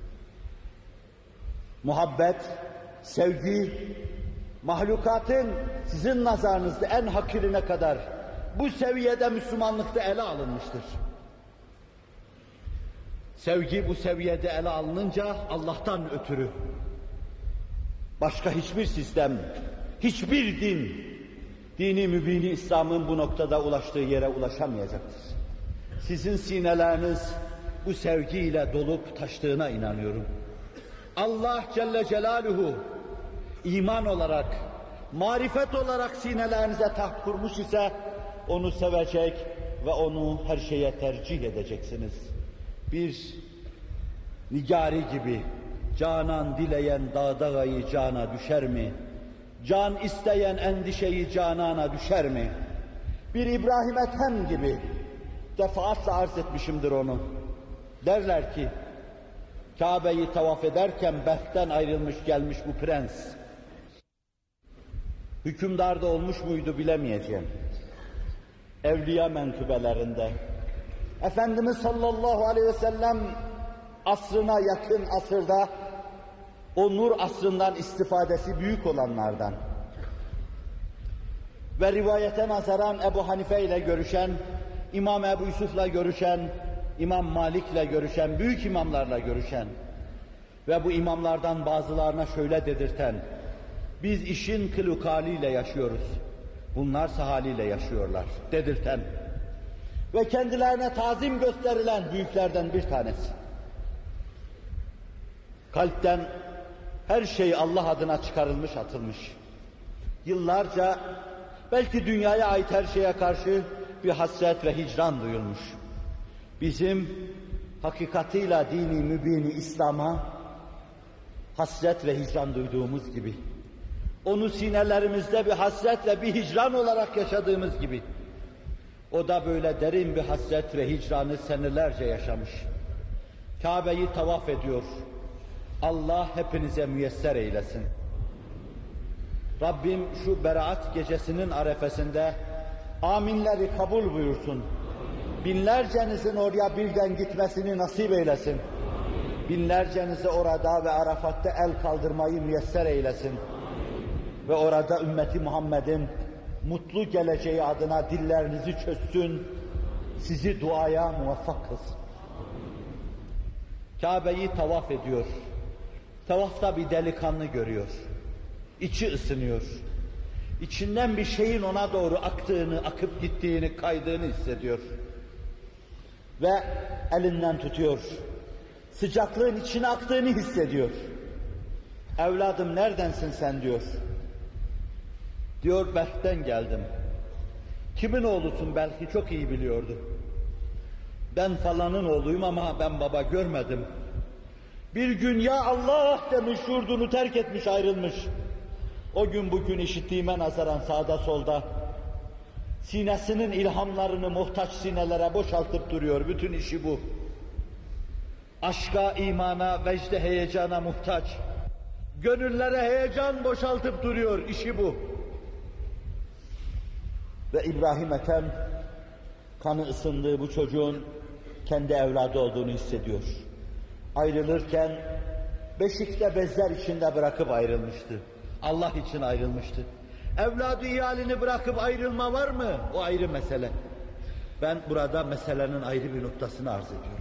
Muhabbet, sevgi, mahlukatın sizin nazarınızda en hakirine kadar bu seviyede Müslümanlıkta ele alınmıştır. Sevgi bu seviyede ele alınınca Allah'tan ötürü başka hiçbir sistem, hiçbir din, dini mübini İslam'ın bu noktada ulaştığı yere ulaşamayacaktır. Sizin sineleriniz bu sevgiyle dolup taştığına inanıyorum. Allah Celle Celaluhu iman olarak, marifet olarak sinelerinize taht kurmuş ise onu sevecek ve onu her şeye tercih edeceksiniz. Bir nigari gibi canan dileyen dağda gayı cana düşer mi? Can isteyen endişeyi canana düşer mi? Bir İbrahim Ethem gibi defaatle arz etmişimdir onu. Derler ki Kabe'yi tavaf ederken Berk'ten ayrılmış gelmiş bu prens. Hükümdarda olmuş muydu bilemeyeceğim. Evliya menkıbelerinde. Efendimiz sallallahu aleyhi ve sellem asrına yakın asırda o nur asrından istifadesi büyük olanlardan ve rivayete nazaran Ebu Hanife ile görüşen, İmam Ebu Yusuf'la görüşen, İmam Malik'le görüşen, büyük imamlarla görüşen ve bu imamlardan bazılarına şöyle dedirten, biz işin kıluk haliyle yaşıyoruz, bunlarsa haliyle yaşıyorlar dedirten ve kendilerine tazim gösterilen büyüklerden bir tanesi. Kalpten her şey Allah adına çıkarılmış, atılmış. Yıllarca belki dünyaya ait her şeye karşı bir hasret ve hicran duyulmuş. Bizim hakikatıyla dini mübini İslam'a hasret ve hicran duyduğumuz gibi, onu sinelerimizde bir hasret ve bir hicran olarak yaşadığımız gibi, o da böyle derin bir hasret ve hicranı senelerce yaşamış. Kabe'yi tavaf ediyor. Allah hepinize müyesser eylesin. Rabbim şu beraat gecesinin arefesinde aminleri kabul buyursun. Binlercenizin oraya birden gitmesini nasip eylesin. Binlercenizi orada ve Arafat'ta el kaldırmayı müyesser eylesin. Ve orada ümmeti Muhammed'in mutlu geleceği adına dillerinizi çözsün, sizi duaya muvaffak kılsın. Kabe'yi tavaf ediyor. Tavafta bir delikanlı görüyor. İçi ısınıyor. İçinden bir şeyin ona doğru aktığını, akıp gittiğini, kaydığını hissediyor. Ve elinden tutuyor. Sıcaklığın içine aktığını hissediyor. Evladım neredensin sen diyor. Diyor Berk'ten geldim. Kimin oğlusun belki çok iyi biliyordu. Ben falanın oğluyum ama ben baba görmedim. Bir gün ya Allah demiş, yurdunu terk etmiş, ayrılmış. O gün bugün işittiğime nazaran sağda solda sinesinin ilhamlarını muhtaç sinelere boşaltıp duruyor. Bütün işi bu. Aşka, imana, vecde, heyecana muhtaç. Gönüllere heyecan boşaltıp duruyor. İşi bu. Ve İbrahim Ethem kanı ısındığı bu çocuğun kendi evladı olduğunu hissediyor. Ayrılırken beşikte bezler içinde bırakıp ayrılmıştı. Allah için ayrılmıştı. Evladı iyalini bırakıp ayrılma var mı? O ayrı mesele. Ben burada meselenin ayrı bir noktasını arz ediyorum.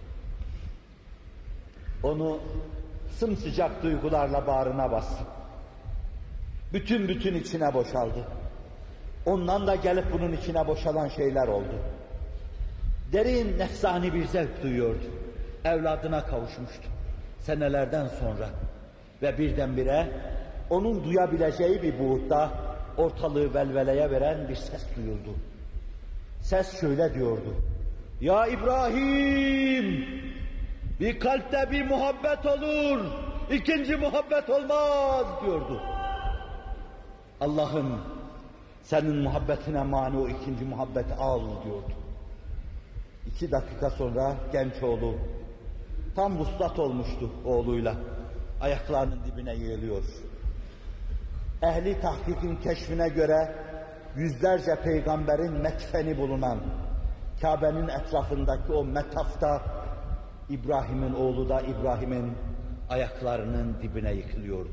Onu sımsıcak duygularla bağrına bastı. Bütün bütün içine boşaldı. Ondan da gelip bunun içine boşalan şeyler oldu. Derin nefsani bir zevk duyuyordu. Evladına kavuşmuştu. Senelerden sonra. Ve birdenbire onun duyabileceği bir buğutta ortalığı velveleye veren bir ses duyuldu. Ses şöyle diyordu. Ya İbrahim! Bir kalpte bir muhabbet olur, ikinci muhabbet olmaz diyordu. Allah'ım senin muhabbetine mani o ikinci muhabbeti al diyordu. İki dakika sonra genç oğlu tam vuslat olmuştu oğluyla. Ayaklarının dibine yığılıyor. ehli tahkikin keşfine göre yüzlerce peygamberin metfeni bulunan Kabe'nin etrafındaki o metafta İbrahim'in oğlu da İbrahim'in ayaklarının dibine yıkılıyordu.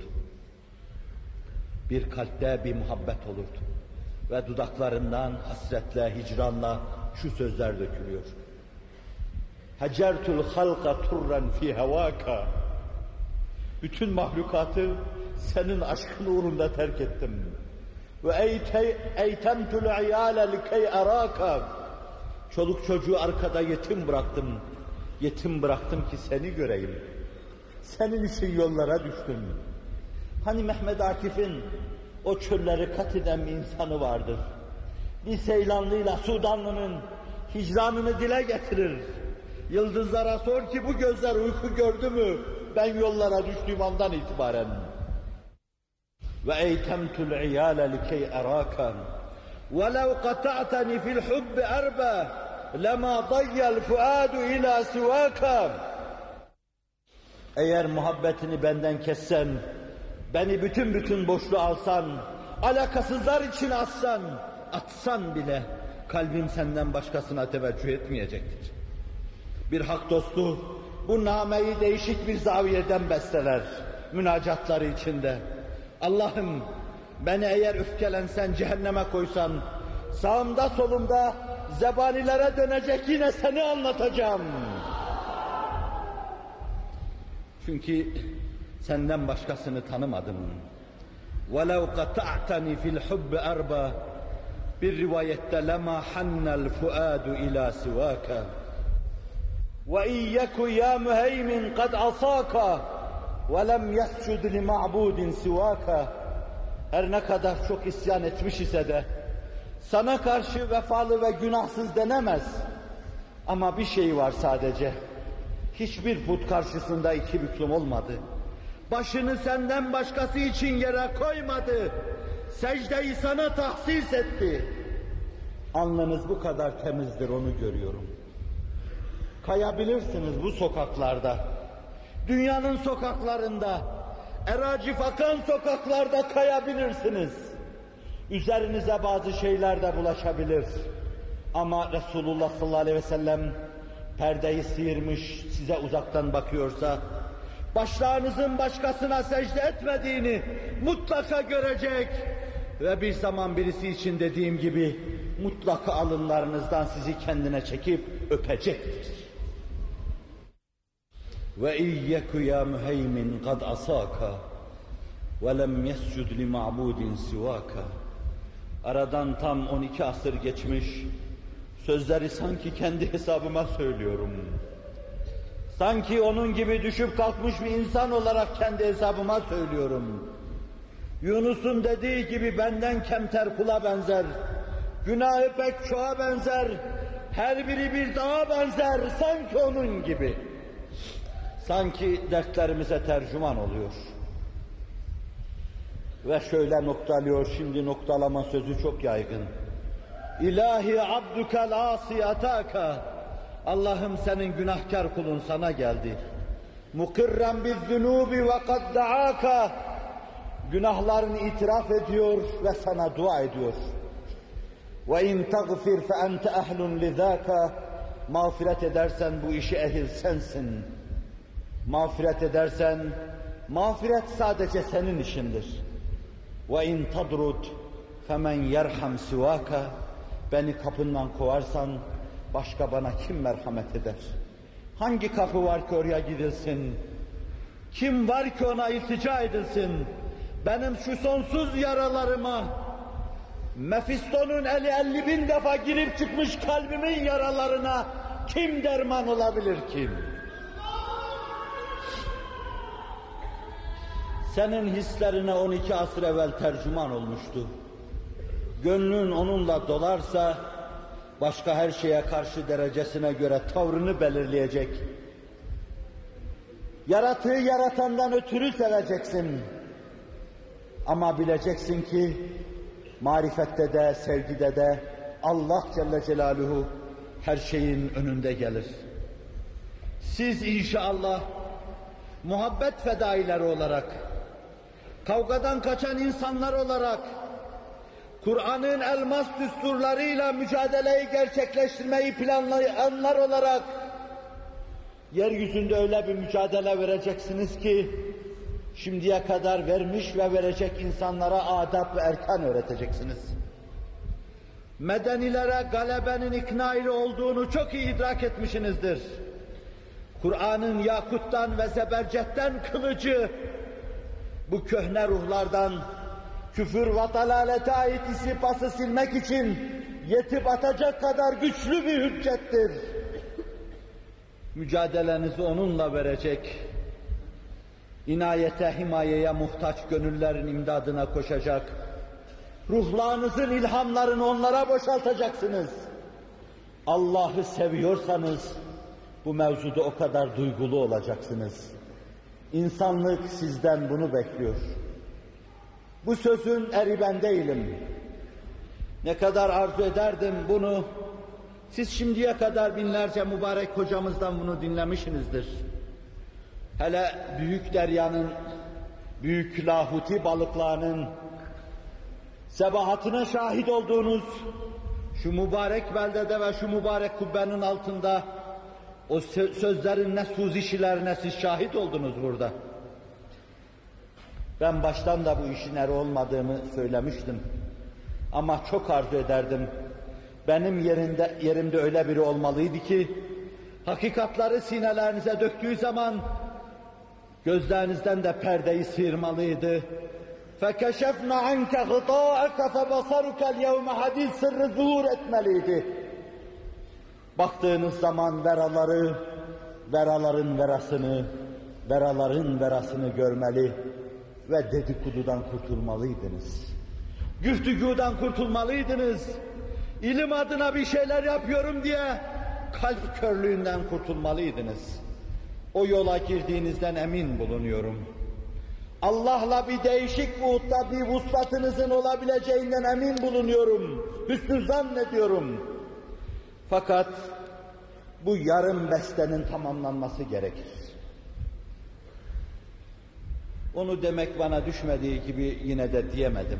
Bir kalpte bir muhabbet olurdu ve dudaklarından hasretle, hicranla şu sözler dökülüyor. Hacertul halqa turran fi havaka. Bütün mahlukatı senin aşkın uğrunda terk ettim. Ve eytemtul iyale likey araka. Çoluk çocuğu arkada yetim bıraktım. Yetim bıraktım ki seni göreyim. Senin için yollara düştüm. Hani Mehmet Akif'in o çölleri kat eden bir insanı vardır. Bir Seylanlıyla Sudanlı'nın hicranını dile getirir. Yıldızlara sor ki bu gözler uyku gördü mü? Ben yollara düştüğüm andan itibaren. Ve eytemtul iyale likey araka. وَلَوْ قَطَعْتَنِ فِي الْحُبِّ أَرْبَى لَمَا ضَيَّ الْفُؤَادُ إِلَى سِوَاكَ. Eğer muhabbetini benden kessen, beni bütün bütün boşluğa alsan, alakasızlar için assan, atsan bile kalbim senden başkasına teveccüh etmeyecektir. Bir hak dostu bu nameyi değişik bir zaviyeden besteler, münacatları içinde. Allah'ım beni eğer öfkelensen, cehenneme koysan, sağımda solumda zebanilere dönecek yine seni anlatacağım. Çünkü senden başkasını tanımadım. وَلَوْ قَطَعْتَنِ فِي الْحُبِّ أَرْبَى. Bir rivayette لَمَا حَنَّ الْفُؤَادُ إِلَى سِوَاكَ. وَاِيَّكُ يَا مُهَيْمٍ قَدْ عَصَاكَ وَلَمْ يَسْجُدْ لِمَعْبُودٍ سِوَاكَ. Her ne kadar çok isyan etmiş ise de sana karşı vefalı ve günahsız denemez. Ama bir şey var sadece. Hiçbir put karşısında iki büklüm olmadı. Başını senden başkası için yere koymadı. Secdeyi sana tahsis etti. Alnınız bu kadar temizdir, onu görüyorum. Kayabilirsiniz bu sokaklarda. Dünyanın sokaklarında, eracif akan sokaklarda kayabilirsiniz. Üzerinize bazı şeyler de bulaşabilir. Ama Resulullah sallallahu aleyhi ve sellem perdeyi sıyırmış, size uzaktan bakıyorsa, başlarınızın başkasına secde etmediğini mutlaka görecek ve bir zaman birisi için dediğim gibi mutlaka alınlarınızdan sizi kendine çekip öpecektir. Ve iyyeku ya müheymin kad asaka ve lem yescud li ma'budin sivaka. Aradan tam on iki asır geçmiş, sözleri sanki kendi hesabıma söylüyorum. Sanki onun gibi düşüp kalkmış bir insan olarak kendi hesabıma söylüyorum. Yunus'un dediği gibi benden kemter kula benzer, günahı pek çoğa benzer, her biri bir dağa benzer, sanki onun gibi. Sanki dertlerimize tercüman oluyor. Ve şöyle noktalıyor, şimdi noktalama sözü çok yaygın. İlahi abdukel asi ataka. Allah'ım senin günahkar kulun sana geldi. Mukirren bizzunubi ve kad da'aka. Günahlarını itiraf ediyor ve sana dua ediyor. Ve in tagfir fe ente ehlun lizaka. Mağfiret edersen bu işi ehil sensin. Mağfiret edersen, mağfiret sadece senin işindir. Ve in tadrud femen yerham sivaka. Beni kapından kovarsan başka bana kim merhamet eder? Hangi kapı var ki oraya gidilsin? Kim var ki ona iltica edilsin? Benim şu sonsuz yaralarıma Mefiston'un eli elli bin defa girip çıkmış kalbimin yaralarına kim derman olabilir ki? Senin hislerine on iki asır evvel tercüman olmuştu. Gönlün onunla dolarsa, başka her şeye karşı derecesine göre tavrını belirleyecek. Yaratığı yaratandan ötürü seveceksin. Ama bileceksin ki, marifette de, sevgide de Allah Celle Celaluhu her şeyin önünde gelir. Siz inşallah muhabbet fedaileri olarak kavgadan kaçan insanlar olarak, Kur'an'ın elmas düsturlarıyla mücadeleyi gerçekleştirmeyi planlayanlar olarak, yeryüzünde öyle bir mücadele vereceksiniz ki, şimdiye kadar vermiş ve verecek insanlara adab ve erkan öğreteceksiniz. Medenilere galebenin ikna ile olduğunu çok iyi idrak etmişsinizdir. Kur'an'ın yakuttan ve zebercetten kılıcı, bu köhne ruhlardan küfür ve dalalete ait isipası silmek için yetip atacak kadar güçlü bir hüccettir. Mücadelenizi onunla verecek, inayete, himayeye muhtaç gönüllerin imdadına koşacak, ruhlarınızın ilhamlarını onlara boşaltacaksınız. Allah'ı seviyorsanız bu mevzuda o kadar duygulu olacaksınız. İnsanlık sizden bunu bekliyor. Bu sözün eri ben değilim. Ne kadar arzu ederdim bunu. Siz şimdiye kadar binlerce mübarek hocamızdan bunu dinlemişsinizdir. Hele büyük deryanın, büyük lahuti balıklarının sebahatine şahit olduğunuz şu mübarek beldede ve şu mübarek kubbenin altında o sözlerin ne suzişilerine siz şahit oldunuz burada. Ben baştan da bu işin eri olmadığımı söylemiştim. Ama çok arzu ederdim. Benim yerinde, yerimde öyle biri olmalıydı ki, hakikatları sinelerinize döktüğü zaman, gözlerinizden de perdeyi sıyırmalıydı. فَكَشَفْنَ عَنْكَ غِطَاءَكَ فَبَصَرُكَ الْيَوْمَ hadis sırrı zuhur etmeliydi. Baktığınız zaman veraları, veraların verasını, veraların verasını görmeli ve dedikodudan kurtulmalıydınız. Güftügüden kurtulmalıydınız. İlim adına bir şeyler yapıyorum diye kalp körlüğünden kurtulmalıydınız. O yola girdiğinizden emin bulunuyorum. Allah'la bir değişik buğutta bir vuslatınızın olabileceğinden emin bulunuyorum. Hüsnü zannediyorum. Fakat bu yarım bestenin tamamlanması gerekir. Onu demek bana düşmediği gibi yine de diyemedim.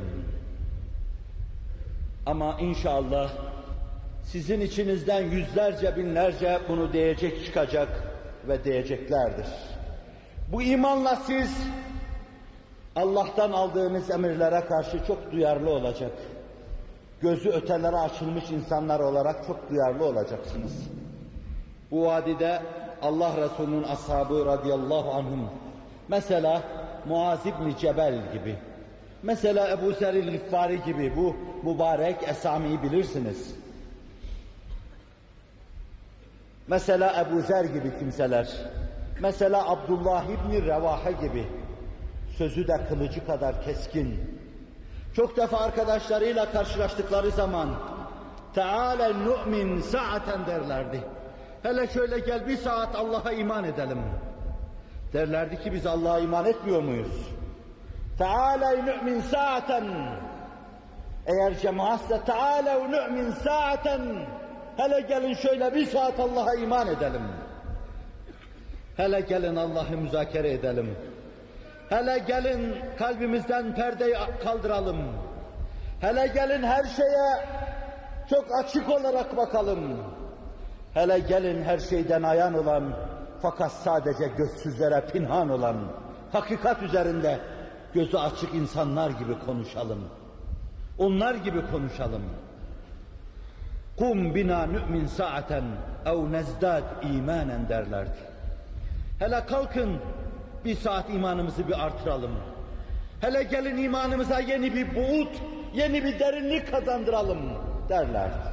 Ama inşallah sizin içinizden yüzlerce binlerce bunu diyecek çıkacak ve diyeceklerdir. Bu imanla siz Allah'tan aldığınız emirlere karşı çok duyarlı olacak, gözü ötelere açılmış insanlar olarak çok duyarlı olacaksınız. Bu vadide Allah Resulü'nün ashabı radıyallahu anhum, mesela Muaz İbni Cebel gibi, mesela Ebu Zer-i Gıffari gibi bu mübarek esamiyi bilirsiniz. Mesela Ebu Zer gibi kimseler, mesela Abdullah İbni Revahe gibi, sözü de kılıcı kadar keskin. Çok defa arkadaşlarıyla karşılaştıkları zaman "Teâle nu'min sa'aten" derlerdi. Hele şöyle gel bir saat Allah'a iman edelim. Derlerdi ki biz Allah'a iman etmiyor muyuz? "Teâle nu'min sa'aten" Eğer cemaatse "Teâle nu'min sa'aten" hele gelin şöyle bir saat Allah'a iman edelim. Hele gelin Allah'ı müzakere edelim. Hele gelin kalbimizden perdeyi kaldıralım. Hele gelin her şeye çok açık olarak bakalım. Hele gelin her şeyden ayan olan fakat sadece gözsüzlere pinhan olan, hakikat üzerinde gözü açık insanlar gibi konuşalım. Onlar gibi konuşalım. "Kum bina nu'min sa'aten ev nezdad imanen" derlerdi. Hele kalkın bir saat imanımızı bir artıralım. Hele gelin imanımıza yeni bir buğut, yeni bir derinlik kazandıralım derlerdi.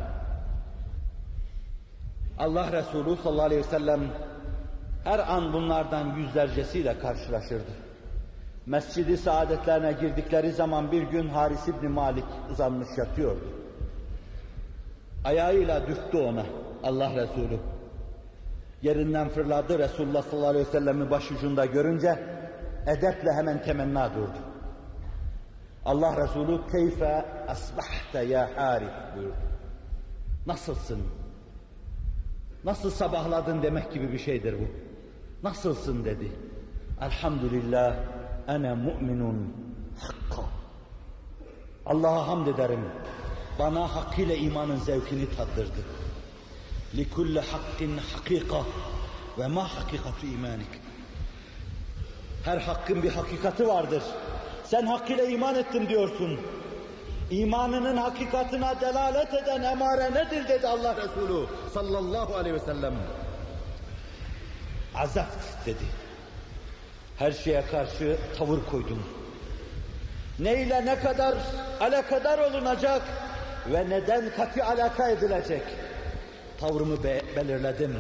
Allah Resulü sallallahu aleyhi ve sellem her an bunlardan yüzlercesiyle karşılaşırdı. Mescid-i saadetlerine girdikleri zaman bir gün Haris İbni Malik uzanmış yatıyordu. Ayağıyla dürttü ona Allah Resulü. Yerinden fırladı, Resulullah sallallahu aleyhi ve sellem'i başucunda görünce edeple hemen temenna durdu. Allah Resulü "Keyfe asbahte ya Haris" buyurdu. Nasılsın? Nasıl sabahladın demek gibi bir şeydir bu. Nasılsın dedi. "Elhamdülillah ene mu'minun hakka. Allah'a hamd ederim. Bana hakkıyla imanın zevkini tattırdı. لِكُلَّ حَقٍّ حَقِيقَةً وَمَا حَقِيقَةُ imanik. Her hakkın bir hakikati vardır. Sen hakkıyla iman ettim diyorsun. İmanının hakikatine delalet eden emare nedir dedi Allah Resulü sallallahu aleyhi ve sellem. Azaft dedi. Her şeye karşı tavır koydum. Neyle ne kadar alakadar olunacak ve neden katı alaka edilecek? Tavrımı be belirledim.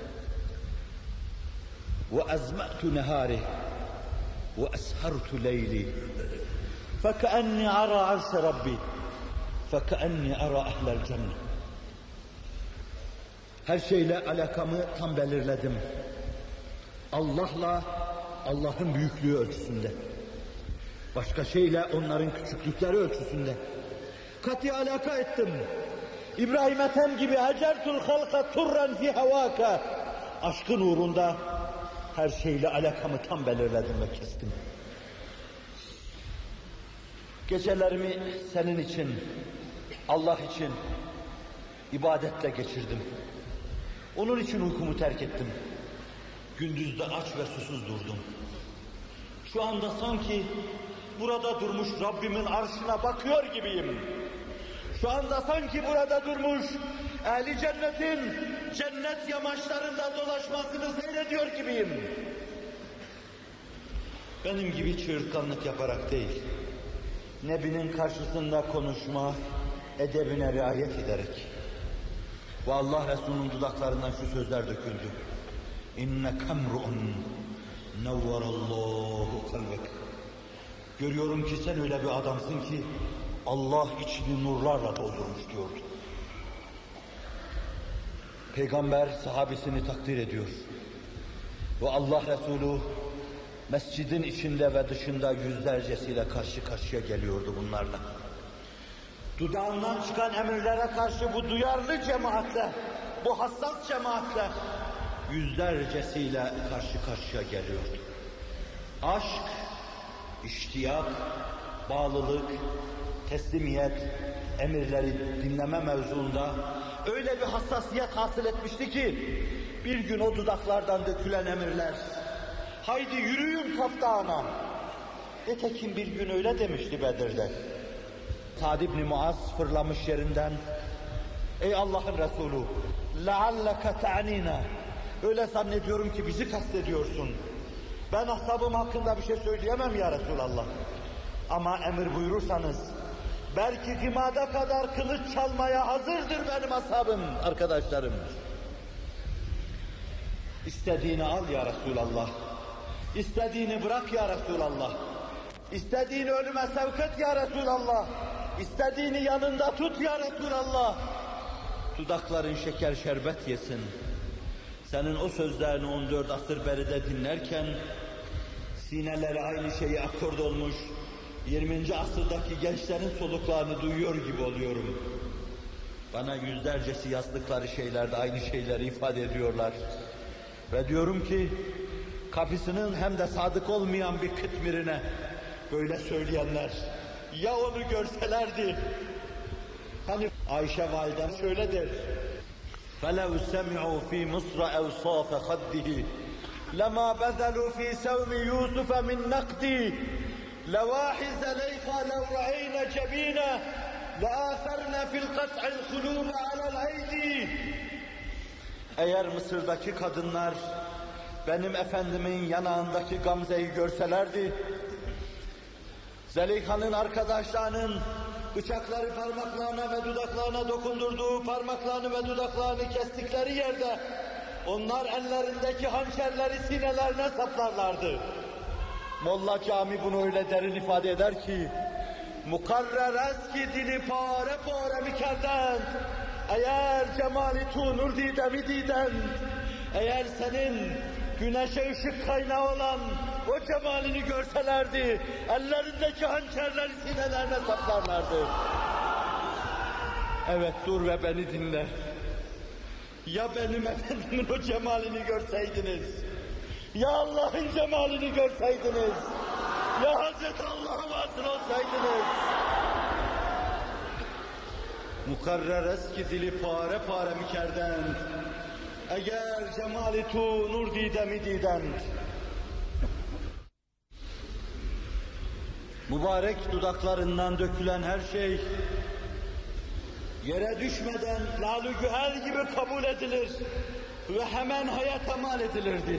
وَاَزْمَأْتُ نَهَارِهِ وَاَسْهَرْتُ لَيْلِي فَكَأَنِّي أَرَى عَرْشَ رَبِّي فَكَأَنِّي أَرَى أَهْلَ الْجَنَّةِ. Her şeyle alakamı tam belirledim. Allah'la, Allah'ın büyüklüğü ölçüsünde. Başka şeyle onların küçüklükleri ölçüsünde. Katı alaka ettim. İbrahim Ethem gibi hacertul halka turran fi havaka. Aşkın uğrunda her şeyle alakamı tam belirledim ve kestim. Gecelerimi senin için, Allah için ibadetle geçirdim. Onun için uykumu terk ettim. Gündüzde aç ve susuz durdum. Şu anda sanki burada durmuş Rabbimin arşına bakıyor gibiyim. Şu anda sanki burada durmuş ehli cennetin cennet yamaçlarında dolaşmasını seyrediyor gibiyim. Benim gibi çığırtkanlık yaparak değil, Nebinin karşısında konuşma, edebine riayet ederek. Ve Allah Resulü'nün dudaklarından şu sözler döküldü. İnneke emru'un nevverallahu kalbek. Görüyorum ki sen öyle bir adamsın ki Allah içini nurlarla doldurmuş diyordu. Peygamber sahabesini takdir ediyor. Ve Allah Resulü mescidin içinde ve dışında yüzlercesiyle karşı karşıya geliyordu bunlarla. Dudağından çıkan emirlere karşı bu duyarlı cemaatle, bu hassas cemaatle yüzlercesiyle karşı karşıya geliyordu. Aşk, iştiyak, bağlılık, teslimiyet, emirleri dinleme mevzuunda öyle bir hassasiyet hasıl etmişti ki bir gün o dudaklardan dökülen emirler, haydi yürüyün Kaftağına. Nitekim bir gün öyle demişti Bedir'de. Sa'd ibn Muaz fırlamış yerinden, ey Allah'ın Resulü, لَعَلَّكَ تَعْنِينَا. Öyle zannediyorum ki bizi kastediyorsun. Ben ashabım hakkında bir şey söyleyemem ya Resulallah. Ama emir buyurursanız, belki gımada kadar kılıç çalmaya hazırdır benim ashabım, arkadaşlarım. İstediğini al ya Resulallah. İstediğini bırak ya Resulallah. İstediğini ölüme sevk et ya Resulallah. İstediğini yanında tut ya Resulallah. Dudakların şeker şerbet yesin. Senin o sözlerini on dört asır beride dinlerken sineleri aynı şeyi akord olmuş yirminci asırdaki gençlerin soluklarını duyuyor gibi oluyorum. Bana yüzlercesi yazdıkları şeylerde aynı şeyleri ifade ediyorlar. Ve diyorum ki kapısının hem de sadık olmayan bir kıtmirine böyle söyleyenler ya onu görselerdi. Hani Ayşe validem şöyle der. فَلَوْ سَمِعُوا فِي مِصْرَ اَوْصَافَ خَدِّهِ لَمَا بَذَلُوا فِي سَوْمِ يُوسُفَ مِنْ نَقْدِهِ لَوَاحِزَ لَيْخَى لَوْ رَعَيْنَ جَبِينَهِ لَآثَرْنَ فِي الْقَطْعِ الْخُلُومَ عَلَى الْاَيْدِي. Eğer Mısır'daki kadınlar benim Efendimin yanağındaki gamzeyi görselerdi, Zeleyha'nın arkadaşlarının bıçakları parmaklarına ve dudaklarına dokundurduğu parmaklarını ve dudaklarını kestikleri yerde onlar ellerindeki hançerleri sinelerine saplarlardı. Molla Cami bunu öyle derin ifade eder ki mukarrer eski dili pare pare mikerden eğer cemali tu nur didemi diden eğer senin güneşe ışık kaynağı olan o cemalini görselerdi, ellerindeki hançerleri sinelerine saplarlardı. Evet, dur ve beni dinle. Ya benim Efendimin o cemalini görseydiniz, ya Allah'ın cemalini görseydiniz, Ya Hazreti Allah'a vasıl olsaydınız. Mukarrer eski dili pare pare mikerden. Eğer cemali tu nur didemi didend. Mübarek dudaklarından dökülen her şey yere düşmeden lal-ü güher gibi kabul edilir ve hemen hayata mal edilirdi.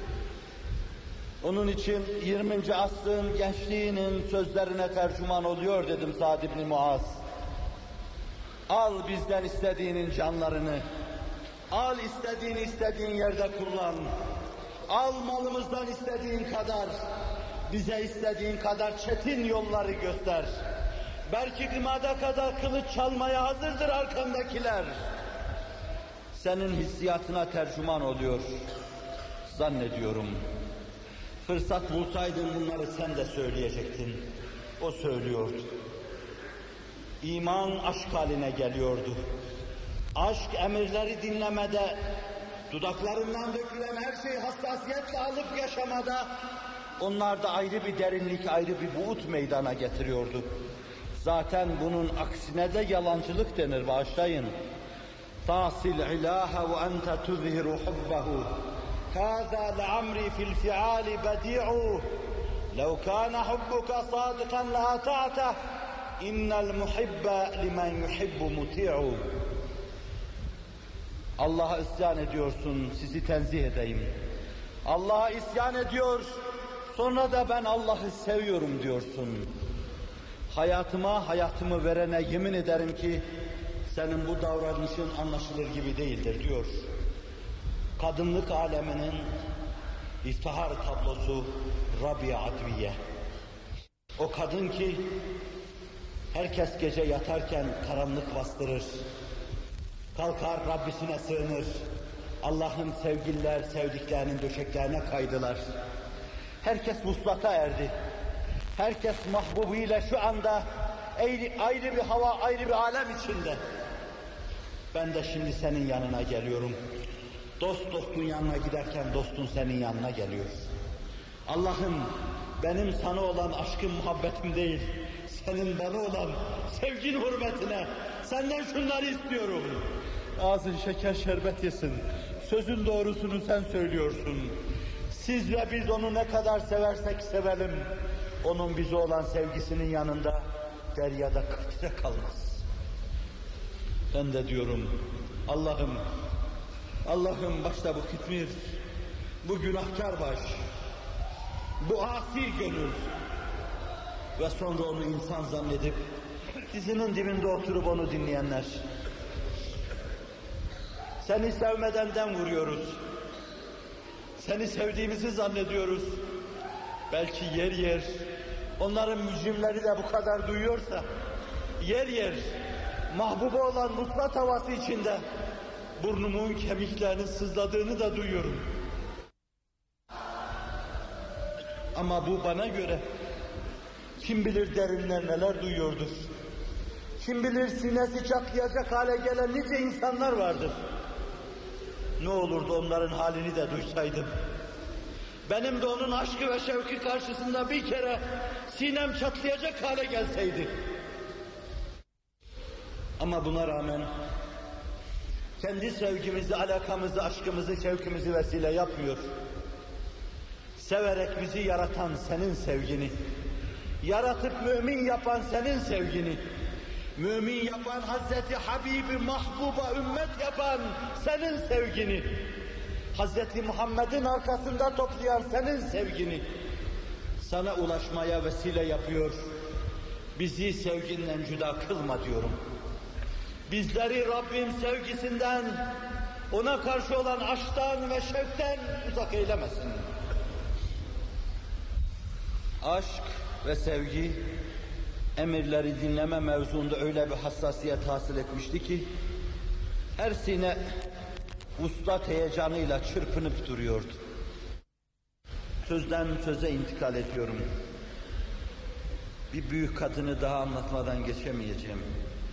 Onun için yirminci asrın gençliğinin sözlerine tercüman oluyor dedim Sa'd ibn Muaz. Al bizden istediğinin canlarını, al istediğini istediğin yerde kullan, al malımızdan istediğin kadar, bize istediğin kadar çetin yolları göster. Belki gımada kadar kılıç çalmaya hazırdır arkandakiler. Senin hissiyatına tercüman oluyor, zannediyorum. Fırsat bulsaydın bunları sen de söyleyecektin. O söylüyordu. İman aşk haline geliyordu. Aşk emirleri dinlemede, dudaklarından dökülen her şeyi hassasiyetle alıp yaşamada, onlarda ayrı bir derinlik, ayrı bir buğut meydana getiriyordu. Zaten bunun aksine de yalancılık denir, bağışlayın. Tasil ilaha ve ente tuzhiru hubbehu. Hâzâ le'amri fil fi'âli bedi'u. Lev kâne hubbuka sâdıkan le'ata'teh. İnnel muhibbe limen yuhibbu muti'u. Allah'a isyan ediyorsun, sizi tenzih edeyim. Allah'a isyan ediyor, sonra da ben Allah'ı seviyorum diyorsun. Hayatıma, hayatımı verene yemin ederim ki senin bu davranışın anlaşılır gibi değildir diyor. Kadınlık aleminin iftihar tablosu Rabia Adviye. O kadın ki herkes gece yatarken karanlık bastırır. Kalkar Rabbisine sığınır. Allah'ın sevgililer sevdiklerinin döşeklerine kaydılar. Herkes vuslata erdi. Herkes mahbubuyla şu anda ayrı, ayrı bir hava, ayrı bir alem içinde. Ben de şimdi senin yanına geliyorum. Dost dostun yanına giderken dostun senin yanına geliyor. Allah'ım benim sana olan aşkım, muhabbetim değil, senin bana olan sevgin hürmetine senden şunları istiyorum. Ağzın şeker şerbet yesin. Sözün doğrusunu sen söylüyorsun. Siz ve biz onu ne kadar seversek sevelim, onun bize olan sevgisinin yanında deryada kıtre kalmaz. Ben de diyorum, Allah'ım, Allah'ım başta bu kitmir, bu günahkar baş, bu asi gönül ve sonra onu insan zannedip dizinin dibinde oturup onu dinleyenler. Seni sevmeden dem vuruyoruz. Seni sevdiğimizi zannediyoruz. Belki yer yer onların mücrimleri de bu kadar duyuyorsa, yer yer mahbuba olan muslat havası içinde burnumun kemiklerinin sızladığını da duyuyorum. Ama bu bana göre kim bilir derinler neler duyuyordur. Kim bilir sinesi çatlayacak hale gelen nice insanlar vardır. Ne olurdu onların halini de duysaydım. Benim de onun aşkı ve şevki karşısında bir kere sinem çatlayacak hale gelseydi. Ama buna rağmen kendi sevgimizi, alakamızı, aşkımızı, şevkimizi vesile yapmıyor. Severek bizi yaratan senin sevgini, yaratıp mümin yapan senin sevgini, mümin yapan Hazreti Habibi mahbuba ümmet yapan senin sevgini, Hazreti Muhammed'in arkasında toplayan senin sevgini sana ulaşmaya vesile yapıyor. Bizi sevginden cüda kılma diyorum. Bizleri Rabbim sevgisinden, ona karşı olan aşktan ve şevkten uzak eylemesin. Aşk ve sevgi emirleri dinleme mevzuunda öyle bir hassasiyet hasıl etmişti ki her sine vuslat heyecanıyla çırpınıp duruyordu. Sözden söze intikal ediyorum. Bir büyük kadını daha anlatmadan geçemeyeceğim.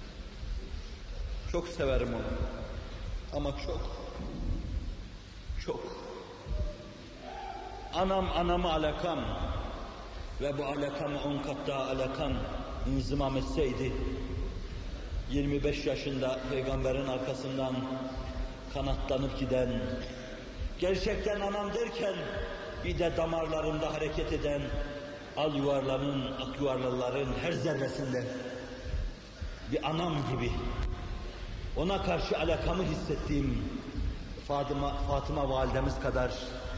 Çok severim onu. Ama çok, çok. Anam anamı alakam. ve bu alakama on kat daha alakam inzimam etseydi, yirmi beş yaşında Peygamberin arkasından kanatlanıp giden, gerçekten anam derken bir de damarlarında hareket eden al yuvarların, ak yuvarların her zerresinden bir anam gibi ona karşı alakamı hissettiğim Fatıma, Fatıma validemiz kadar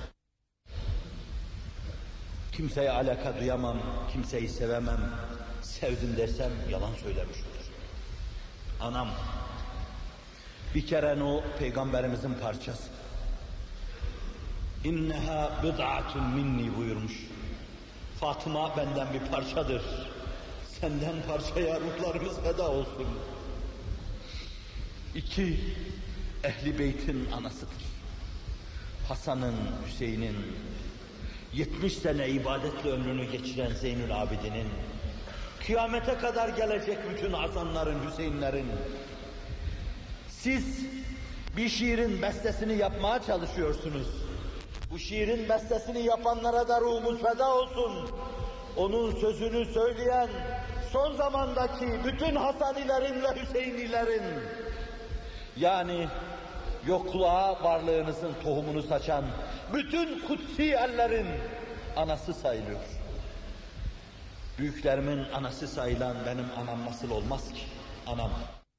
kimseye alaka duyamam, kimseyi sevemem, sevdim desem yalan söylemiş olur. Anam, bir kere o Peygamberimizin parçası. İnneha bid'atun minni buyurmuş. Fatıma benden bir parçadır. Senden parçaya ruhlarımız feda olsun. İki, Ehl-i Beyt'in anasıdır. Hasan'ın, Hüseyin'in, yetmiş sene ibadetle ömrünü geçiren Zeynül Abidin'in, kıyamete kadar gelecek bütün Hasanların, Hüseyinlerin, siz bir şiirin bestesini yapmaya çalışıyorsunuz. Bu şiirin bestesini yapanlara da ruhumuz feda olsun. Onun sözünü söyleyen, son zamandaki bütün Hasanilerin ve Hüseyinilerin, yani yokluğa varlığınızın tohumunu saçan bütün kutsi ellerin anası sayılıyor. Büyüklerimin anası sayılan benim anam nasıl olmaz ki? Anam.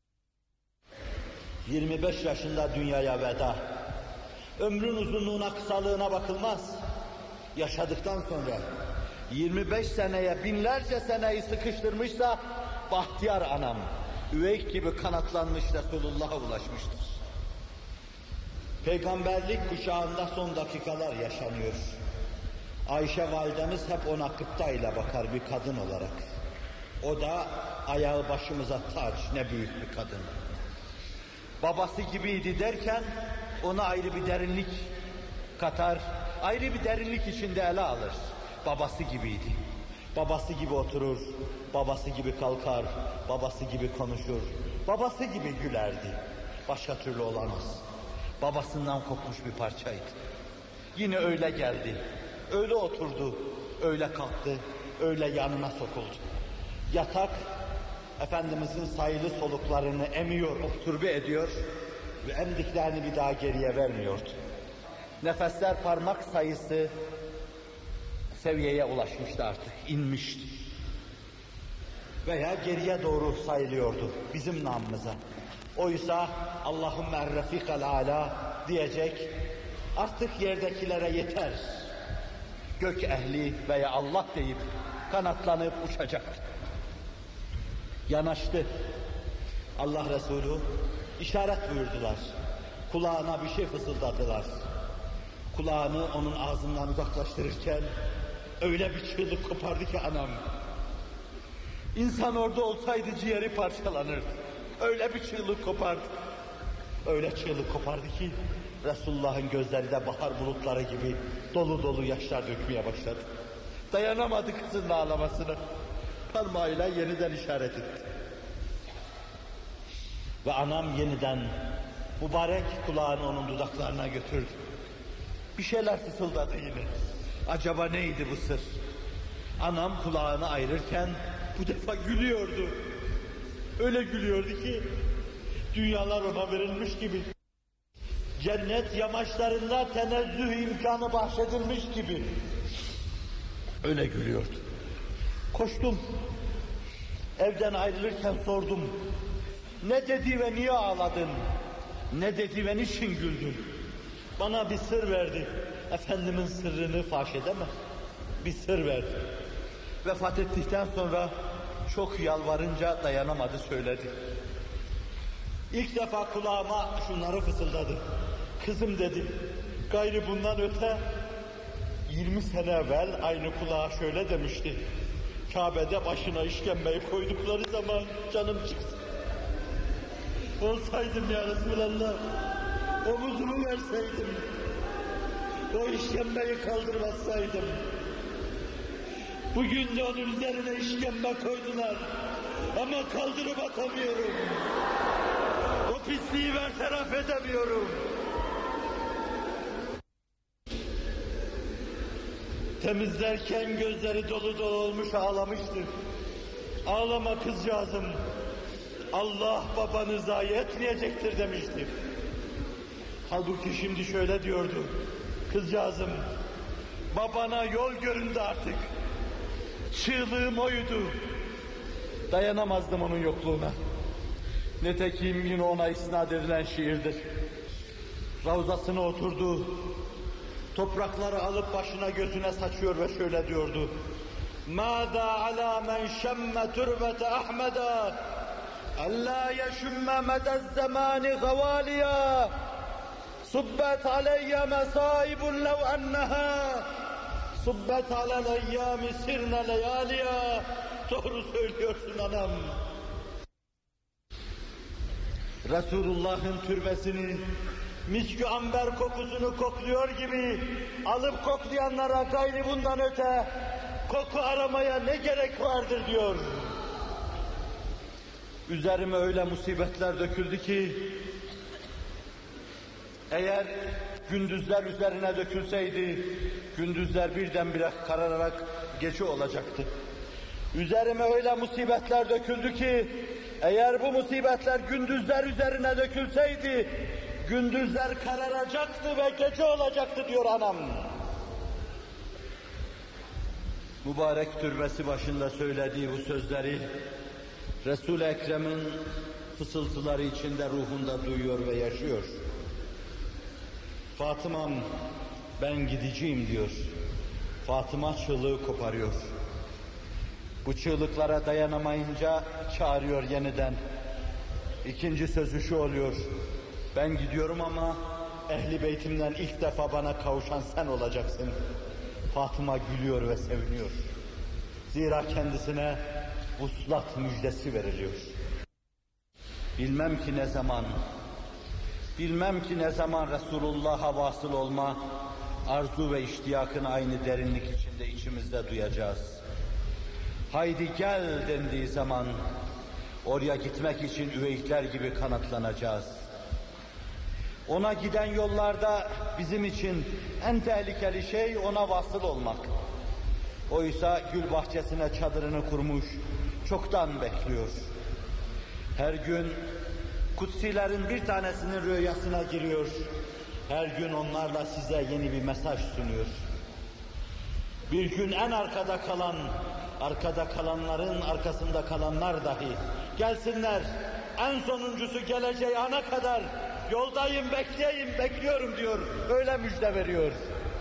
yirmi beş yaşında dünyaya veda. Ömrün uzunluğuna, kısalığına bakılmaz. Yaşadıktan sonra yirmi beş seneye, binlerce seneyi sıkıştırmışsa bahtiyar anam, üveyk gibi kanatlanmış Resulullah'a ulaşmıştır. Peygamberlik kuşağında son dakikalar yaşanıyor. Ayşe validemiz hep ona kıpta ile bakar bir kadın olarak. O da ayağı başımıza taç, ne büyük bir kadın. Babası gibiydi derken ona ayrı bir derinlik katar, ayrı bir derinlik içinde ele alır. Babası gibiydi. Babası gibi oturur, babası gibi kalkar, babası gibi konuşur, babası gibi gülerdi. Başka türlü olamaz. Babasından kopmuş bir parçaydı. Yine öyle geldi, öyle oturdu, öyle kalktı, öyle yanına sokuldu. Yatak, Efendimizin sayılı soluklarını emiyor, obsürbe ediyor ve emdiklerini bir daha geriye vermiyordu. Nefesler parmak sayısı seviyeye ulaşmıştı artık, inmişti. Veya geriye doğru sayılıyordu bizim namımıza. Oysa Allahümme er-refikal ala diyecek, artık yerdekilere yeter. Gök ehli veya Allah deyip kanatlanıp uçacak. Yanaştı. Allah Resulü işaret buyurdular. Kulağına bir şey fısıldadılar. Kulağını onun ağzından uzaklaştırırken öyle bir çığlık kopardı ki anam. İnsan orada olsaydı ciğeri parçalanırdı. Öyle bir çığlık kopardı. Öyle çığlık kopardı ki Resulullah'ın gözleri de bahar bulutları gibi dolu dolu yaşlar dökmeye başladı. Dayanamadı kızın ağlamasına. Parmağıyla yeniden işaret etti. Ve anam yeniden mübarek kulağını onun dudaklarına götürdü. Bir şeyler fısıldadı yine. Acaba neydi bu sır? Anam kulağını ayırırken bu defa gülüyordu. Öyle gülüyordu ki dünyalar ona verilmiş gibi. Cennet yamaçlarında tenezzüh imkanı bahşedilmiş gibi. Öyle gülüyordu. Koştum. Evden ayrılırken sordum. Ne dedi ve niye ağladın? Ne dedi ve niçin güldün? Bana bir sır verdi. Efendimin sırrını faş edemem. Bir sır verdi. Vefat ettikten sonra çok yalvarınca dayanamadı, söyledi. İlk defa kulağıma şunları fısıldadı. Kızım dedi, gayrı bundan öte yirmi sene evvel aynı kulağa şöyle demişti. Kabe'de başına işkembeyi koydukları zaman canım çıksın. Olsaydım ya Resulallah, omuzumu verseydim, o işkembeyi kaldırmasaydım. Bugün de onun üzerine işkembe koydular ama kaldırıp atamıyorum. O pisliği bertaraf edemiyorum. Temizlerken gözleri dolu dolu olmuş ağlamıştır. Ağlama kızcağızım, Allah babanı zayi etmeyecektir demiştir. Halbuki şimdi şöyle diyordu, kızcağızım, babana yol göründü artık. Çığlığım oydu. Dayanamazdım onun yokluğuna. Nitekim yine ona isnat edilen şiirdir. Ravzasına oturdu, toprakları alıp başına gözüne saçıyor ve şöyle diyordu. ماذا على من شم تربة أحمد ألا يشم مدى الزمان غواليا صبت علي مصائب لو أنها صبت على الأيام سرنا لياليا. Doğru söylüyorsun anam. Resulullah'ın türbesini, miskü amber kokusunu kokluyor gibi alıp koklayanlara gayri bundan öte koku aramaya ne gerek vardır diyor. Üzerime öyle musibetler döküldü ki eğer gündüzler üzerine dökülseydi gündüzler birdenbire karararak gece olacaktı. Üzerime öyle musibetler döküldü ki eğer bu musibetler gündüzler üzerine dökülseydi gündüzler kararacaktı ve gece olacaktı diyor anam. Mübarek türbesi başında söylediği bu sözleri Resul-i Ekrem'in fısıltıları içinde ruhunda duyuyor ve yaşıyor. Fatıma'm ben gideceğim diyor. Fatıma çığlığı koparıyor. Bu çığlıklara dayanamayınca çağırıyor yeniden. İkinci sözü şu oluyor. Ben gidiyorum ama Ehl-i Beytimden ilk defa bana kavuşan sen olacaksın. Fatıma gülüyor ve seviniyor. Zira kendisine vuslat müjdesi veriliyor. Bilmem ki ne zaman, bilmem ki ne zaman Resulullah'a vasıl olma, arzu ve iştiyakını aynı derinlik içinde içimizde duyacağız. Haydi gel dendiği zaman, oraya gitmek için üveyikler gibi kanatlanacağız. Ona giden yollarda bizim için en tehlikeli şey ona vasıl olmak. Oysa gül bahçesine çadırını kurmuş, çoktan bekliyor. Her gün kutsilerin bir tanesinin rüyasına giriyor. Her gün onlarla size yeni bir mesaj sunuyor. Bir gün en arkada kalan, arkada kalanların arkasında kalanlar dahi gelsinler, en sonuncusu geleceği ana kadar yoldayım, bekleyeyim, bekliyorum diyor. Öyle müjde veriyor.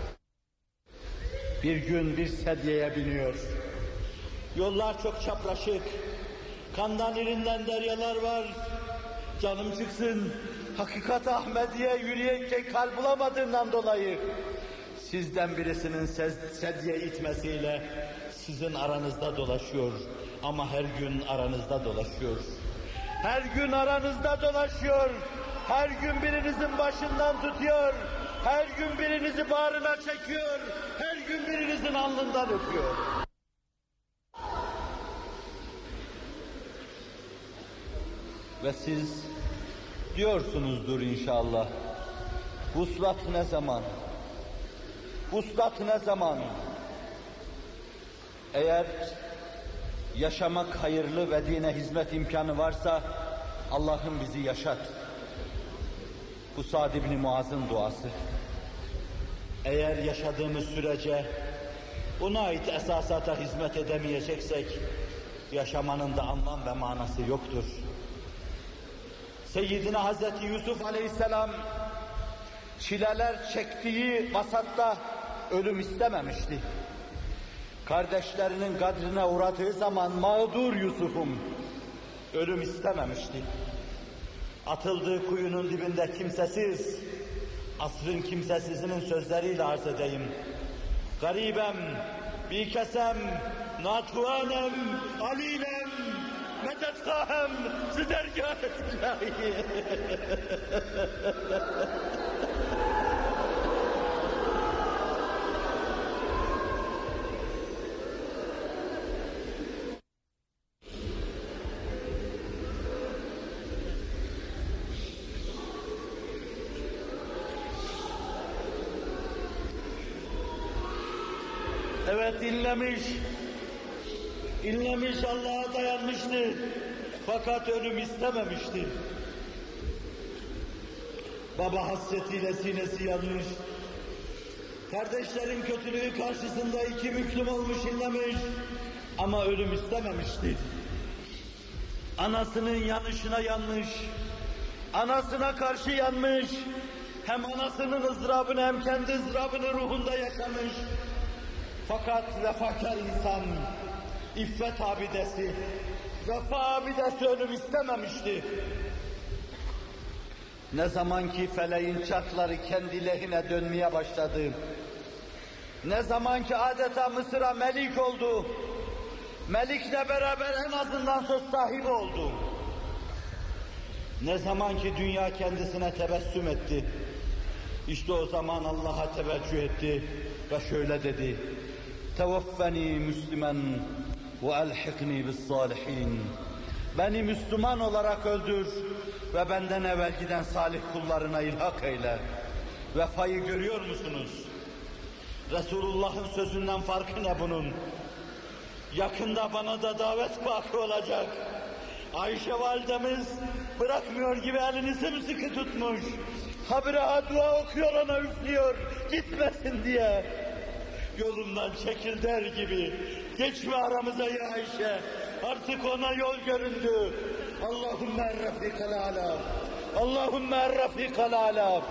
Bir gün bir sedyeye biniyor. Yollar çok çapraşık. Kandan irinden deryalar var. Canım çıksın. Hakikat Ahmediye yürüyecek kal bulamadığından dolayı sizden birisinin sedye itmesiyle sizin aranızda dolaşıyor. Ama her gün aranızda dolaşıyor. Her gün aranızda dolaşıyor. Her gün birinizin başından tutuyor. Her gün birinizi bağrına çekiyor. Her gün birinizin alnından öpüyor. Ve siz diyorsunuzdur inşallah. Vuslat ne zaman? Vuslat ne zaman? Eğer yaşamak hayırlı ve dine hizmet imkanı varsa Allah'ım bizi yaşat. Bu Sa'd ibn Muaz'ın duası. Eğer yaşadığımız sürece ona ait esasata hizmet edemeyeceksek yaşamanın da anlam ve manası yoktur. Seyyidina Hazreti Yusuf Aleyhisselam çileler çektiği vasatta ölüm istememişti. Kardeşlerinin kadrine uğradığı zaman mağdur Yusuf'um ölüm istememişti. Atıldığı kuyunun dibinde kimsesiz, asrın kimsesizinin sözleriyle arz edeyim. Garibem, bikesem, natuanem, alilem, medetkahem, zidergâhet ilahi. Evet inlemiş, inlemiş Allah'a dayanmıştı. Fakat ölüm istememişti. Baba hasretiyle sinesi yanmış. Kardeşlerin kötülüğü karşısında iki büklüm olmuş inlemiş. Ama ölüm istememişti. Anasının yanışına yanmış. Anasına karşı yanmış. Hem anasının ızdırabını hem kendi ızdırabını ruhunda yaşamış. Fakat vefakar insan, iffet abidesi, vefa abidesi ölüm istememişti. Ne zaman ki feleğin çarkları kendi lehine dönmeye başladı, ne zaman ki adeta Mısır'a melik oldu, melikle beraber en azından söz sahibi oldu, ne zaman ki dünya kendisine tebessüm etti, işte o zaman Allah'a teveccüh etti ve şöyle dedi: "Tevaffeni Müslüman ve elhikni bis salihin." Beni Müslüman olarak öldür ve benden evvel giden salih kullarına ilhak eyle. Vefayı görüyor musunuz? Resulullah'ın sözünden farkı ne bunun? Yakında bana da davet baki olacak. Ayşe validemiz bırakmıyor gibi elini sımsıkı tutmuş. Habire dua okuyor, ona üflüyor, gitmesin diye. Yolumdan çekil der gibi. Geçme aramıza ya Ayşe. Artık ona yol göründü. Allahümme er-rafikal âlâ. Allahümme er-rafikal âlâ.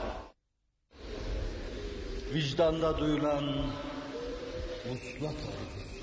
Vicdanda duyulan vuslat arzusu.